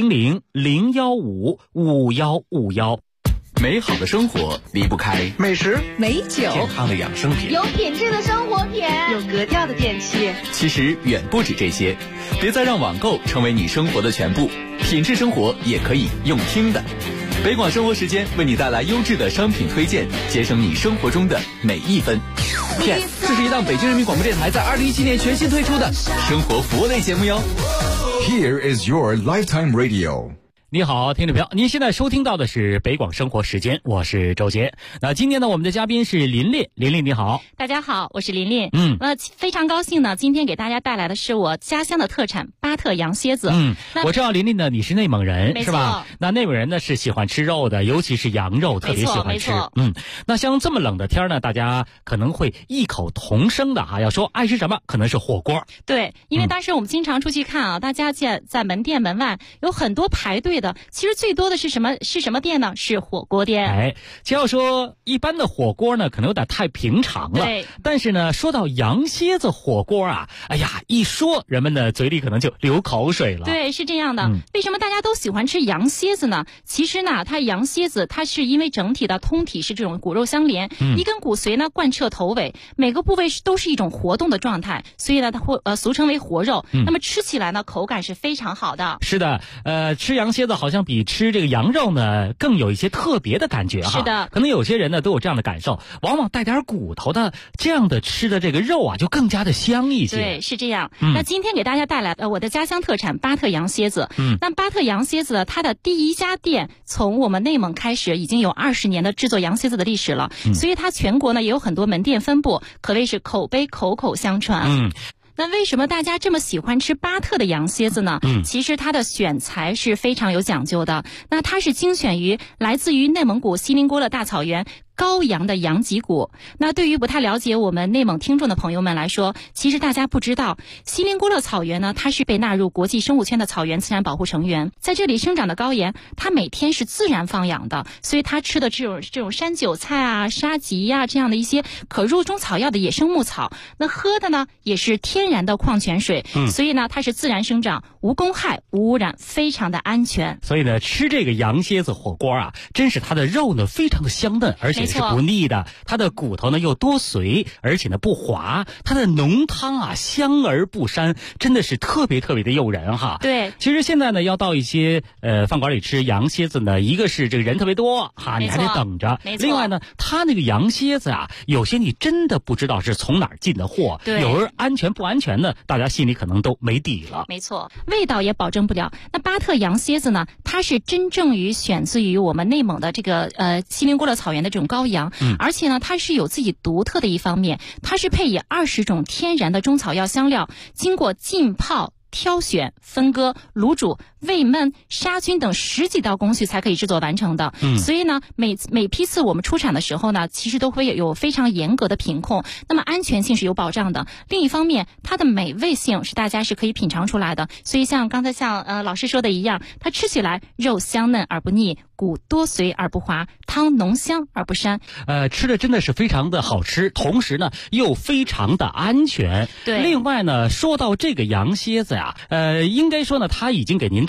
，400-015-5151。 美好的生活离不开美食、 美酒、 健康的养生品、 有品质的生活品、 有格调的电器。 其实远不止这些，别再让网购成为你生活的全部，品质生活也可以用听的。北广生活时间为你带来优质的商品推荐，节省你生活中的每一分。Yes， 这是一档北京人民广播电台在2017年全新推出的生活服务类节目哟。 Here is your lifetime radio。 你好，听众朋友，您现在收听到的是北广生活时间，我是周杰。那今天呢，我们的嘉宾是琳琳，琳琳你好。 大家好，我是琳琳。非常高兴呢，今天给大家带来的是我家乡的特产巴特羊蝎子。 我知道琳琳呢，你是内蒙人是吧？那内蒙人呢是喜欢吃肉的，尤其是羊肉，特别喜欢吃。那像这么冷的天呢，大家可能会异口同声的要说爱吃什么，可能是火锅。 对，因为当时我们经常出去看啊，大家在门店门外有很多排队的，其实最多的是什么店呢？是火锅店。 只要说一般的火锅呢，可能有点太平常了。 对。 但是呢，说到羊蝎子火锅啊，一说人们的嘴里可能就流口水了。 对，是这样的。为什么大家都喜欢吃羊蝎子呢？其实呢，它羊蝎子它是因为整体的通体是这种骨肉相连，一根骨髓呢贯彻头尾，每个部位都是一种活动的状态，所以呢，它会俗称为活肉。那么吃起来呢，口感是非常好的。 是的，吃羊蝎子好像比吃这个羊肉呢更有一些特别的感觉哈。 是的， 可能有些人呢都有这样的感受，往往带点骨头的这样的吃的这个肉啊，就更加的香一些。 对，是这样。那今天给大家带来我的家乡特产巴特羊蝎子。那巴特羊蝎子它的第一家店从我们内蒙开始，已经有20年的制作羊蝎子的历史了，所以它全国呢也有很多门店分布，可谓是口碑口口相传。那为什么大家这么喜欢吃巴特的羊蝎子呢？其实它的选材是非常有讲究的。那它是精选于来自于内蒙古锡林郭勒大草原高阳的羊脊骨。那对于不太了解我们内蒙听众的朋友们来说，其实大家不知道，锡林郭勒草原呢，它是被纳入国际生物圈的草原自然保护成员。在这里生长的高原，它每天是自然放养的，所以它吃的这种山韭菜啊、沙棘呀这样的一些可入中草药的野生牧草，那喝的呢也是天然的矿泉水，所以呢它是自然生长，无公害、无污染，非常的安全。 所以呢，吃这个羊蝎子火锅啊，真是它的肉呢非常的香嫩，而且是不腻的，它的骨头呢又多髓，而且呢不滑，它的浓汤啊香而不膻，真的是特别特别的诱人哈。 对， 其实现在呢要到一些饭馆里吃羊蝎子呢，一个是这个人特别多哈，你还得等着；另外呢，它那个羊蝎子啊，有些你真的不知道是从哪儿进的货，有时安全不安全的，大家心里可能都没底了。 没错，味道也保证不了。那巴特羊蝎子呢，它是真正选自于我们内蒙的这个锡林郭勒草原的这种羔羊，而且呢，它是有自己独特的一方面，它是配以20种天然的中草药香料，经过浸泡、挑选、分割、卤煮、煨焖、杀菌等10几道工序才可以制作完成的。所以呢，每批次我们出产的时候呢，其实都会有非常严格的品控，那么安全性是有保障的。另一方面，它的美味性是大家是可以品尝出来的。所以像刚才老师说的一样，它吃起来肉香嫩而不腻，骨多髓而不滑，汤浓香而不膻。 吃的真的是非常的好吃，同时呢又非常的安全。 对。 另外呢，说到这个羊蝎子呀，应该说呢，它已经给您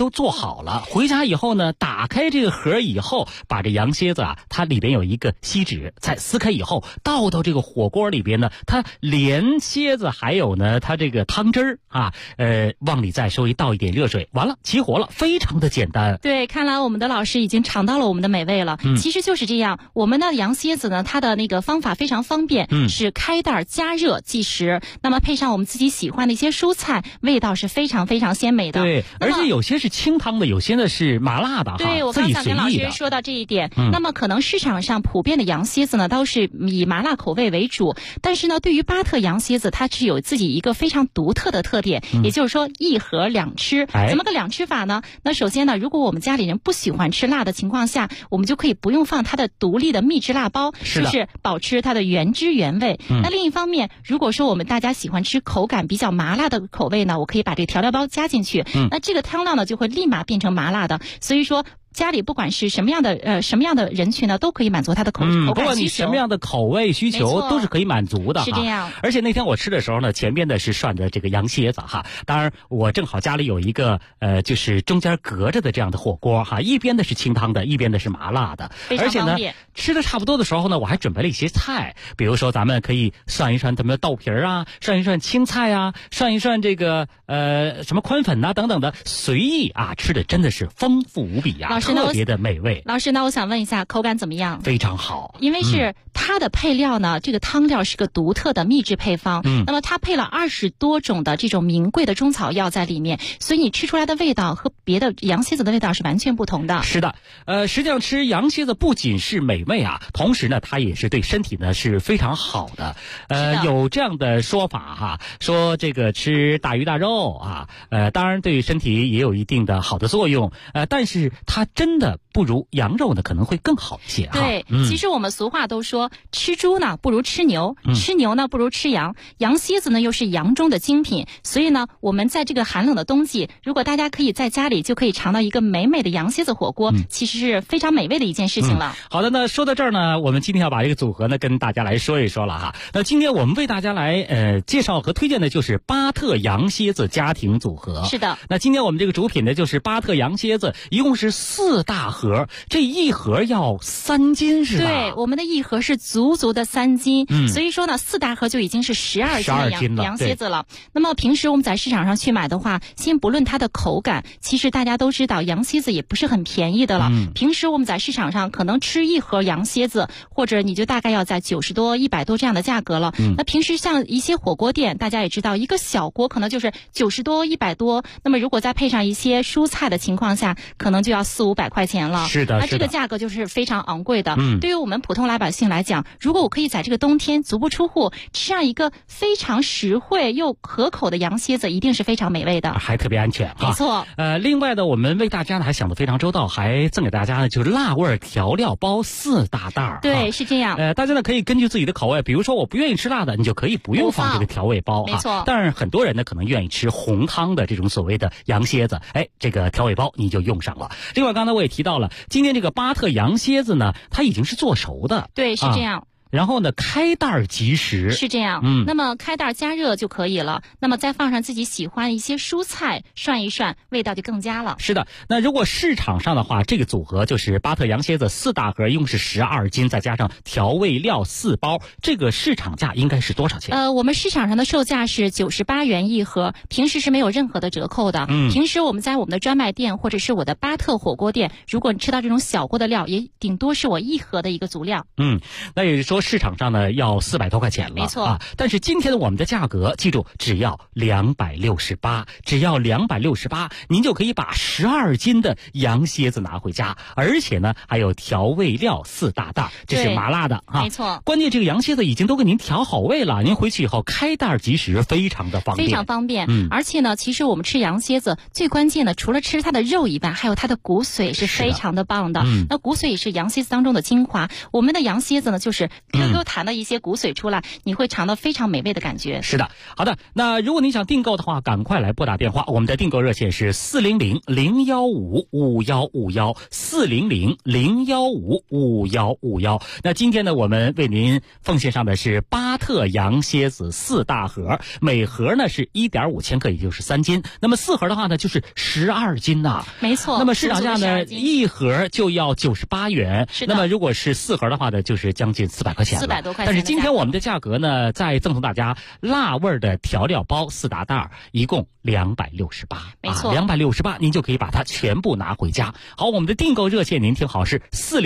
都做好了。回家以后呢，打开这个盒以后，把这羊蝎子啊，它里边有一个锡纸，再撕开以后倒到这个火锅里边呢，它连蝎子还有呢它这个汤汁儿啊，往里再稍微倒一点热水，完了起火了，非常的简单。 对，看来我们的老师已经尝到了我们的美味了。其实就是这样，我们的羊蝎子呢，它的那个方法非常方便，是开袋加热即食，那么配上我们自己喜欢的一些蔬菜，味道是非常非常鲜美的。 对，而且有些是清汤的，有些呢是麻辣的。 对，我刚想跟老师说到这一点。那么可能市场上普遍的羊蝎子呢，都是以麻辣口味为主，但是呢，对于巴特羊蝎子，它是有自己一个非常独特的特点，也就是说一盒两吃。怎么个两吃法呢？那首先呢，如果我们家里人不喜欢吃辣的情况下，我们就可以不用放它的独立的秘制辣包，就是保持它的原汁原味。那另一方面，如果说我们大家喜欢吃口感比较麻辣的口味呢，我可以把这个调料包加进去，那这个汤料呢就会立马变成麻辣的。所以说家里不管是什么样的人群呢，都可以满足他的口感需求。 不管你什么样的口味需求都是可以满足的。 是这样。 而且那天我吃的时候呢，前边的是涮的这个羊蝎子哈，当然我正好家里有一个就是中间隔着的这样的火锅哈，一边的是清汤的，一边的是麻辣的。而且呢，吃的差不多的时候呢，我还准备了一些菜，比如说咱们可以涮一涮咱们的豆皮啊，涮一涮青菜啊，涮一涮这个什么宽粉啊等等的，随意啊，吃的真的是丰富无比啊。特别的美味。 老师，那我想问一下，口感怎么样？ 非常好， 因为是它的配料呢，这个汤料是个独特的秘制配方，那么它配了20多种的这种名贵的中草药在里面，所以你吃出来的味道和别的羊蝎子的味道是完全不同的。 是的，实际上吃羊蝎子不仅是美味啊，同时呢，它也是对身体呢是非常好的。有这样的说法哈，说这个吃大鱼大肉啊，当然对身体也有一定的好的作用，但是它真的不如羊肉呢，可能会更好一些哈。 对，其实我们俗话都说，吃猪呢不如吃牛，吃牛呢不如吃羊，羊蝎子呢又是羊中的精品，所以呢，我们在这个寒冷的冬季，如果大家可以在家里就可以尝到一个美美的羊蝎子火锅，其实是非常美味的一件事情了。 好的，那说到这儿呢，我们今天要把这个组合呢跟大家来说一说了哈。那今天我们为大家来介绍和推荐的就是巴特羊蝎子家庭组合。 是的。 那今天我们这个主品呢就是巴特羊蝎子，一共是4大盒，这一盒要3斤是吧？ 对，我们的一盒是足足的3斤，所以说呢，4大盒就已经是12斤的羊蝎子了。那么平时我们在市场上去买的话，先不论它的口感，其实大家都知道羊蝎子也不是很便宜的了。平时我们在市场上可能吃一盒羊蝎子，或者你就大概要在90多、100多这样的价格了。那平时像一些火锅店，大家也知道，一个小锅可能就是90多、100多，那么如果再配上一些蔬菜的情况下，可能就要400、500块钱了。 是的， 那这个价格就是非常昂贵的。对于我们普通老百姓来讲，如果我可以在这个冬天足不出户吃上一个非常实惠又可口的羊蝎子，一定是非常美味的， 还特别安全。 没错。 另外呢，我们为大家呢还想得非常周到，还赠给大家呢就是辣味调料包4大袋。 对，是这样。 大家呢可以根据自己的口味，比如说我不愿意吃辣的，你就可以不用放这个调味包。 没错。 但是很多人呢可能愿意吃红汤的这种所谓的羊蝎子，这个调味包你就用上了。另外刚才我也提到了，今天这个巴特羊蝎子呢，它已经是做熟的。 对，是这样。 然后呢，开袋即食。 是这样。那么开袋加热就可以了。那么再放上自己喜欢的一些蔬菜，涮一涮，味道就更佳了。 是的。那如果市场上的话，这个组合就是巴特羊蝎子4大盒，一共是12斤，再加上调味料4包，这个市场价应该是多少钱？ 我们市场上的售价是98元一盒，平时是没有任何的折扣的。平时我们在我们的专卖店或者是我的巴特火锅店，如果你吃到这种小锅的料，也顶多是我1盒的一个足量。 那也就是说市场上呢要400多块钱了。 没错啊。但是今天的我们的价格，记住只要268，只要268，您就可以把12斤的羊蝎子拿回家，而且呢还有调味料4大袋，这是麻辣的啊。 没错。 关键这个羊蝎子已经都给您调好味了，您回去以后开袋即食，非常的方便。 非常方便。而且呢，其实我们吃羊蝎子最关键的，除了吃它的肉以外，还有它的骨髓是非常的棒的。那骨髓也是羊蝎子当中的精华。我们的羊蝎子呢，就是 QQ 弹的一些骨髓出来，你会尝到非常美味的感觉。 是的，好的。那如果您想订购的话，赶快来拨打电话，我们的订购热线是400-015-5151，400-015-5151。那今天呢，我们为您奉献上的是巴特羊蝎子4大盒，每盒呢是1.5千克，也就是3斤。那么4盒的话呢，就是12斤呐。 没错。 那么市场价呢，一盒就要98元。 是的。 那么如果是4盒的话呢，就是将近400块钱了。 400多块钱。 但是今天我们的价格呢，再赠送大家辣味的调料包4大袋，一共268。 没错 ，268，您就可以把它全部拿回家。好，我们的订购热线您听好，是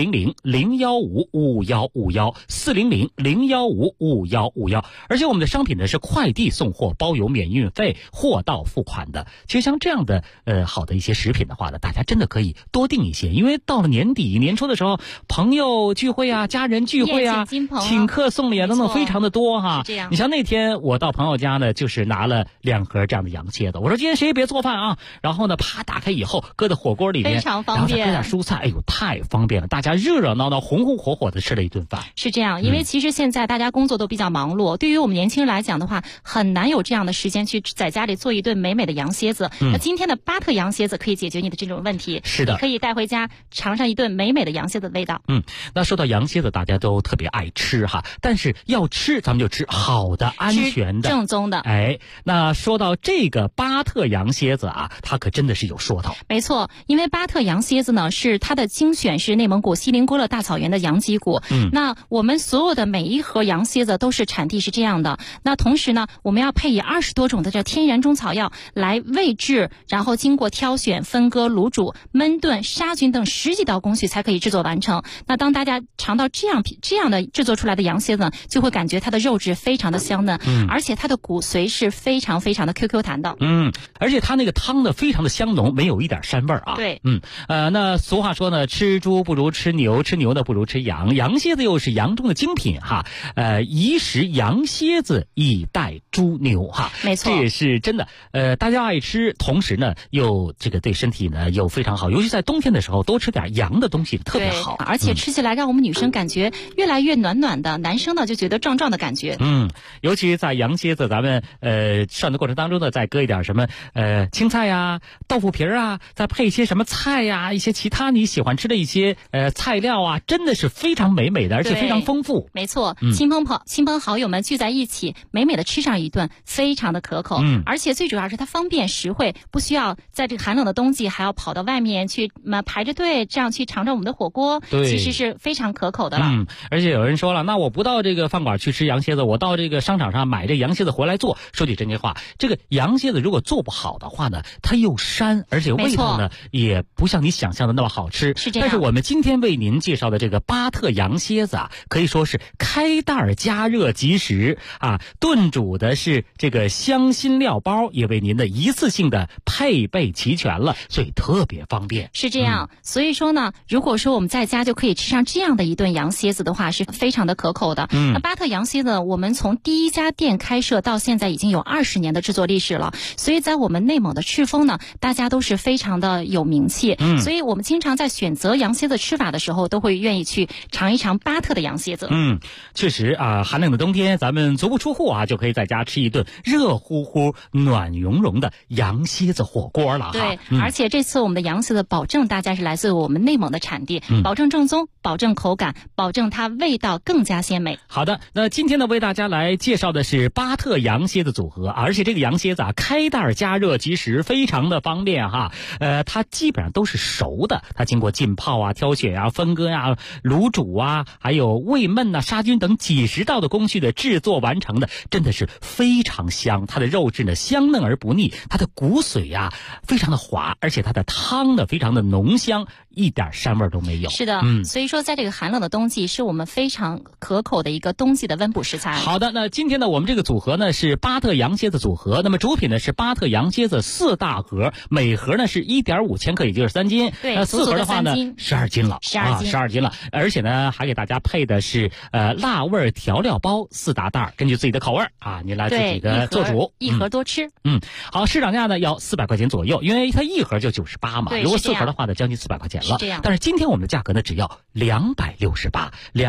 400-015-5151，400-015-5151。而且我们的商品呢是快递送货，包邮免运费，货到付款的。其实像这样的好的一些食品的话呢，大家真的可以多订一些，因为到了年底年初的时候，朋友聚会啊，家人聚会啊，请客送礼啊等等非常的多哈。 这样。 你像那天我到朋友家呢，就是拿了2盒这样的羊蝎子，我说今天谁也别做饭啊，然后呢啪打开以后搁在火锅里面， 非常方便， 然后再搁点蔬菜，哎呦太方便了，大家热热闹闹红红火火的吃了一顿饭。 是这样，因为其实现在大家工作都比较忙碌，对于我们年轻人来讲的话，很难有这样的时间去在家里做一顿美美的羊蝎子。那今天的巴特羊蝎子可以解决你的这种问题。 是的， 你可以带回家尝上一顿美美的羊蝎子的味道。 那说到羊蝎子，大家都特别爱吃哈，但是要吃咱们就吃好的、安全的、 正宗的。 哎，那说到这个巴特羊蝎子啊，它可真的是有说头。 没错，因为巴特羊蝎子呢，是它的精选是内蒙古锡林郭勒大草原的羊脊骨。那我们所有的每一盒羊蝎子都是产地是这样的。那同时呢，我们要配以20多种的这天然中草药来喂制，然后经过挑选、分割、卤煮、焖炖、杀菌等10几道工序才可以制作完成。那当大家尝到这样的制作出来的羊蝎子呢，就会感觉它的肉质非常的香嫩，而且它的骨髓是非常非常的 QQ 弹的。 而且它那个汤呢非常的香浓，没有一点膻味啊。 对。 那俗话说呢，吃猪不如吃牛，吃牛的不如吃羊，羊蝎子又是羊中的精品哈。宜食羊蝎子以待猪牛哈。 没错， 这也是真的。大家爱吃，同时呢又这个对身体呢又非常好，尤其在冬天的时候多吃点羊的东西特别好。 而且吃起来让我们女生感觉越来越暖暖的，男生呢就觉得壮壮的感觉。 尤其在羊蝎子咱们涮的过程当中呢，再搁一点什么青菜呀、豆腐皮啊，再配一些什么菜呀、一些其他你喜欢吃的一些菜料啊，真的是非常美美的，而且非常丰富。 没错，亲朋好友们聚在一起，美美的吃上一顿，非常的可口。而且最主要是它方便实惠，不需要在这个寒冷的冬季还要跑到外面去排着队，这样去尝尝我们的火锅，其实是非常可口的了。 而且有人说了，那我不到这个饭馆去吃羊蝎子，我到这个商场上买这羊蝎子回来做。说句真心话，这个羊蝎子如果做不好的话呢，它又膻，而且味道呢也不像你想象的那么好吃。 是这样。 但是我们今天为您介绍的这个巴特羊蝎子啊，可以说是开袋加热即食啊，炖煮的是这个香辛料包，也为您的一次性的配备齐全了，所以特别方便。 是这样。所以说呢，如果说我们在家就可以吃上这样的一顿羊蝎子的话，是非常的可口的。那巴特羊蝎子，我们从第一家店开设到现在已经有20年的制作历史了，所以在我们内蒙的赤峰呢，大家都是非常的有名气。所以我们经常在选择羊蝎子吃法的时候，都会愿意去尝一尝巴特的羊蝎子。 确实啊，寒冷的冬天咱们足不出户啊，就可以在家吃一顿热乎乎、暖融融的羊蝎子火锅了哈。 对，而且这次我们的羊蝎子保证大家是来自我们内蒙的产地，保证正宗，保证口感，保证它味道更加鲜美。 好的，那今天呢为大家来介绍的是巴特羊蝎子组合，而且这个羊蝎子啊开袋加热即食，非常的方便哈。它基本上都是熟的，它经过浸泡啊、挑选啊、分割啊、卤煮啊，还有煨焖啊、杀菌等几十道的工序的制作完成的，真的是非常香。它的肉质呢香嫩而不腻，它的骨髓啊非常的滑，而且它的汤呢非常的浓香，一点膻味都没有。 是的，所以说在这个寒冷的冬季，是我们非常可口的一个冬季的温补食材。 好的，那今天呢我们这个组合呢是巴特羊蝎子组合，那么主品呢是巴特羊蝎子4大盒，每盒呢是1.5千克，也就是3斤。 对， 那4盒的话呢12斤了，12斤了，而且呢还给大家配的是辣味调料包4大袋，根据自己的口味啊，您来自己的做主， 一盒多吃。 好，市场价呢要400块钱左右，因为它一盒就98嘛，如果4盒的话呢将近400块钱了。 这样。 但是今天我们的价格呢只要268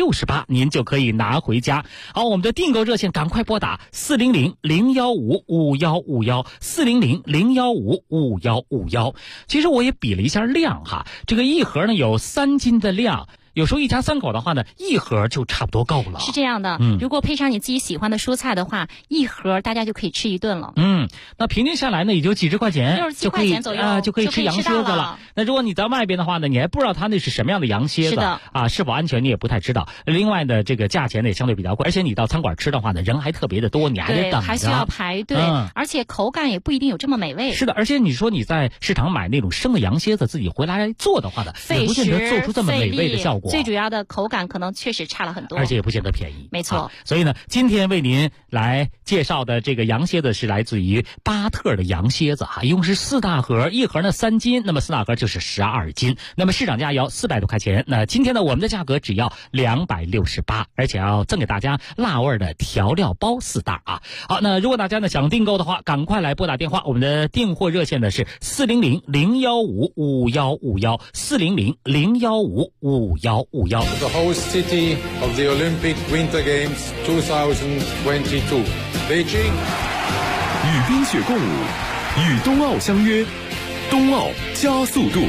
268，您就可以拿回家。好，我们的订购热线赶快拨打400-015-5151，400-015-5151。其实我也比了一下量哈，这个一盒呢有3斤的量。有时候一家3口的话呢，一盒就差不多够了。 是这样的，如果配上你自己喜欢的蔬菜的话，一盒大家就可以吃一顿了。 那平均下来呢，也就几十块钱 ，67块钱左右就可以吃羊蝎子了。那如果你在外边的话呢，你还不知道它那是什么样的羊蝎子是否安全，你也不太知道。另外呢，这个价钱呢也相对比较贵，而且你到餐馆吃的话呢，人还特别的多，你还得等着， 还需要排队，而且口感也不一定有这么美味。 是的，而且你说你在市场买那种生的羊蝎子，自己回来做的话呢，也不见得做出这么美味的效果。 最主要的口感可能确实差了很多， 而且也不见得便宜。 没错， 所以呢，今天为您来介绍的这个羊蝎子是来自于巴特的羊蝎子一共是4大盒，一盒呢3斤，那么4大盒就是12斤，那么市场价要400多块钱。那今天呢，我们的价格只要268，而且要赠给大家辣味的调料包4袋好，那如果大家呢想订购的话，赶快来拨打电话，我们的订货热线呢是400-015-5151，400-015-5151。 The host city of the Olympic Winter Games 2022, Beijing. 与冰雪共舞，与冬奥相约，冬奥加速度。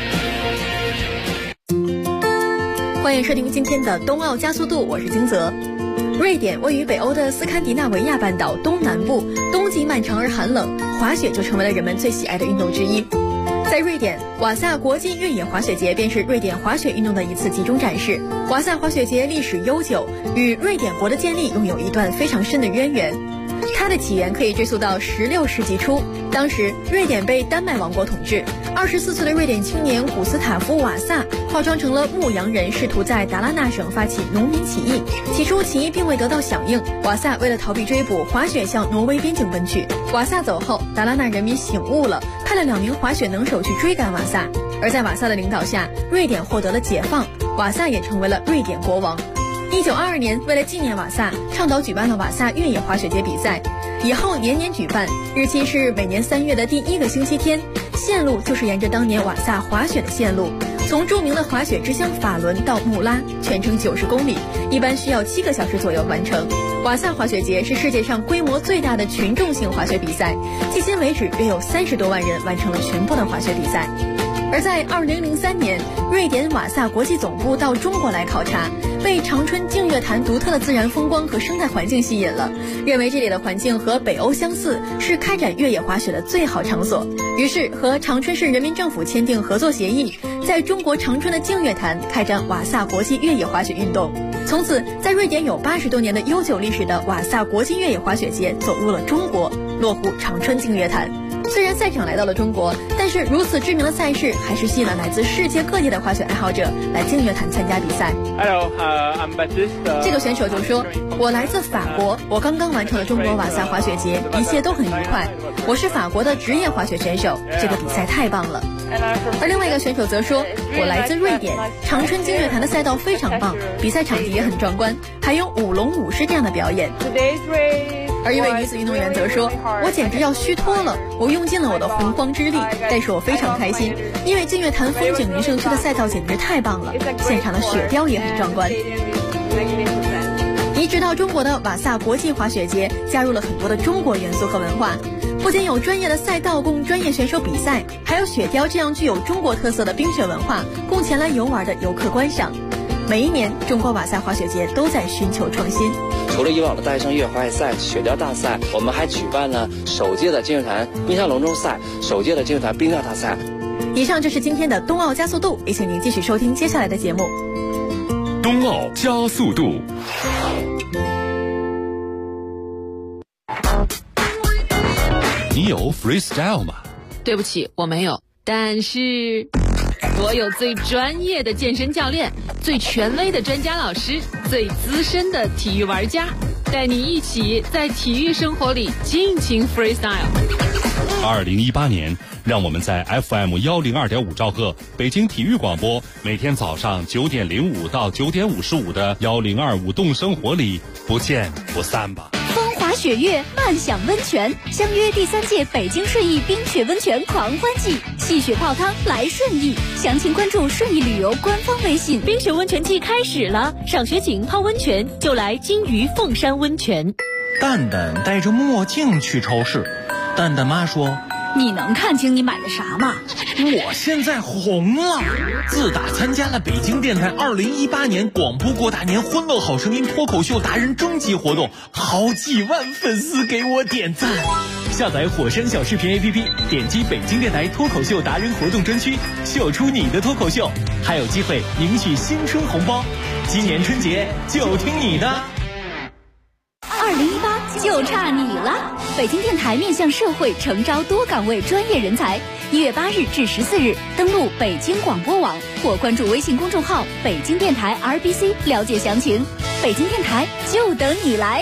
欢迎收听今天的冬奥加速度，我是金泽。瑞典位于北欧的斯堪的纳维亚半岛东南部，冬季漫长而寒冷，滑雪就成为了人们最喜爱的运动之一。在瑞典，瓦萨国际越野滑雪节便是瑞典滑雪运动的一次集中展示。瓦萨滑雪节历史悠久，与瑞典国的建立拥有一段非常深的渊源。它的起源可以追溯到16世纪初，当时瑞典被丹麦王国统治。24岁的瑞典青年古斯塔夫·瓦萨化妆成了牧羊人，试图在达拉纳省发起农民起义。起初起义并未得到响应，瓦萨为了逃避追捕，滑雪向挪威边境奔去。瓦萨走后，达拉纳人民醒悟了，派了2名滑雪能手去追赶瓦萨。而在瓦萨的领导下，瑞典获得了解放，瓦萨也成为了瑞典国王。1922年，为了纪念瓦萨，倡导举办了瓦萨越野滑雪节比赛，以后年年举办，日期是每年3月的第1个星期天，线路就是沿着当年瓦萨滑雪的线路，从著名的滑雪之乡法伦到穆拉，全程90公里，一般需要7个小时左右完成。瓦萨滑雪节是世界上规模最大的群众性滑雪比赛，迄今为止约有30多万人完成了全部的滑雪比赛。而在2003年，瑞典瓦萨国际总部到中国来考察，被长春净月潭独特的自然风光和生态环境吸引了，认为这里的环境和北欧相似，是开展越野滑雪的最好场所。于是和长春市人民政府签订合作协议，在中国长春的净月潭开展瓦萨国际越野滑雪运动。从此，在瑞典有80多年的悠久历史的瓦萨国际越野滑雪节走入了中国，落户长春净月潭。虽然赛场来到了中国，但是如此知名的赛事还是吸引了来自世界各地的滑雪爱好者来净月潭参加比赛。 Hello, I'm Baptiste. 这个选手就说：“我来自法国，我刚刚完成了中国瓦萨滑雪节，一切都很愉快。我是法国的职业滑雪选手，这个比赛太棒了。”而另外一个选手则说：“我来自瑞典，长春净月潭的赛道非常棒，比赛场地也很壮观，还有舞龙舞狮这样的表演。”而一位女子运动员则说：“我简直要虚脱了，我用尽了我的洪荒之力，但是我非常开心，因为净月潭风景名胜区的赛道简直太棒了，现场的雪雕也很壮观。”移植到中国的瓦萨国际滑雪节加入了很多的中国元素和文化，不仅有专业的赛道供专业选手比赛，还有雪雕这样具有中国特色的冰雪文化供前来游玩的游客观赏。每一年，中国瓦萨滑雪节都在寻求创新。 除了以往的大学生越野滑雪赛、雪雕大赛，我们还举办了首届的净月潭冰上龙舟赛、首届的净月潭冰钓大赛。 以上就是今天的冬奥加速度，也请您继续收听接下来的节目。 冬奥加速度。你有 freestyle 吗？ 对不起，我没有。但是我有最专业的健身教练，最权威的专家老师，最资深的体育玩家，带你一起在体育生活里尽情 freestyle。 2018年，让我们在 FM102.5兆赫北京体育广播，每天早上9点05到9点55的1025动生活里不见不散吧。 风华雪月，慢享温泉，相约第3届北京顺义冰雪温泉狂欢季，戏雪泡汤来顺义，详情关注顺义旅游官方微信。 冰雪温泉季开始了，赏雪景泡温泉就来金鱼凤山温泉。 蛋蛋戴着墨镜去超市，蛋蛋妈说：“ 你能看清你买的啥吗？” 我现在红了，自打参加了北京电台2018年广播过大年欢乐好声音脱口秀达人征集活动，好几万粉丝给我点赞。下载火山小视频 APP， 点击北京电台脱口秀达人活动专区，秀出你的脱口秀，还有机会赢取新春红包。今年春节就听你的。 2018就差你了！北京电台面向社会诚招多岗位专业人才，1月8日至14日，登录北京广播网或关注微信公众号北京电台 RBC 了解详情。北京电台就等你来。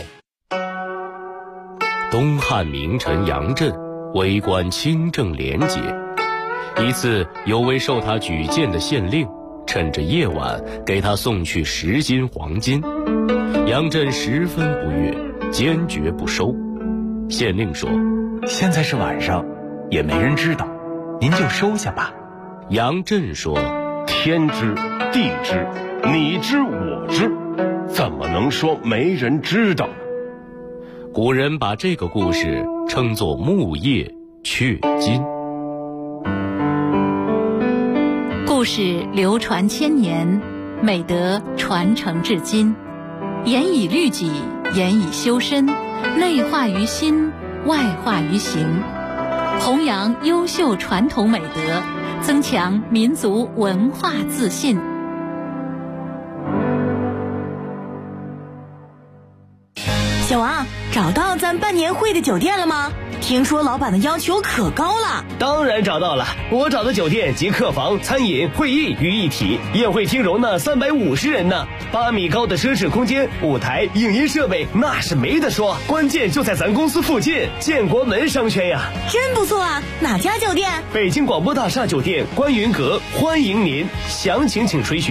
东汉名臣杨震为官清正廉洁，一次有位受他举荐的县令趁着夜晚给他送去10斤黄金，杨震十分不悦，坚决不收。县令说：“ 现在是晚上，也没人知道，您就收下吧。” 杨震说：“ 天知地知，你知我知，怎么能说没人知道呢？” 古人把这个故事称作木叶雀金。 故事流传千年，美德传承至今，严以律己，严以修身，内化于心，外化于行，弘扬优秀传统美德，增强民族文化自信。 小王，找到咱办年会的酒店了吗？听说老板的要求可高了。 当然找到了，我找的酒店集客房、餐饮、会议于一体，宴会厅容纳350人呢，8米高的奢侈空间，舞台、影音设备那是没得说，关键就在咱公司附近，建国门商圈呀。 真不错啊！哪家酒店？ 北京广播大厦酒店观云阁，欢迎您，详情请垂询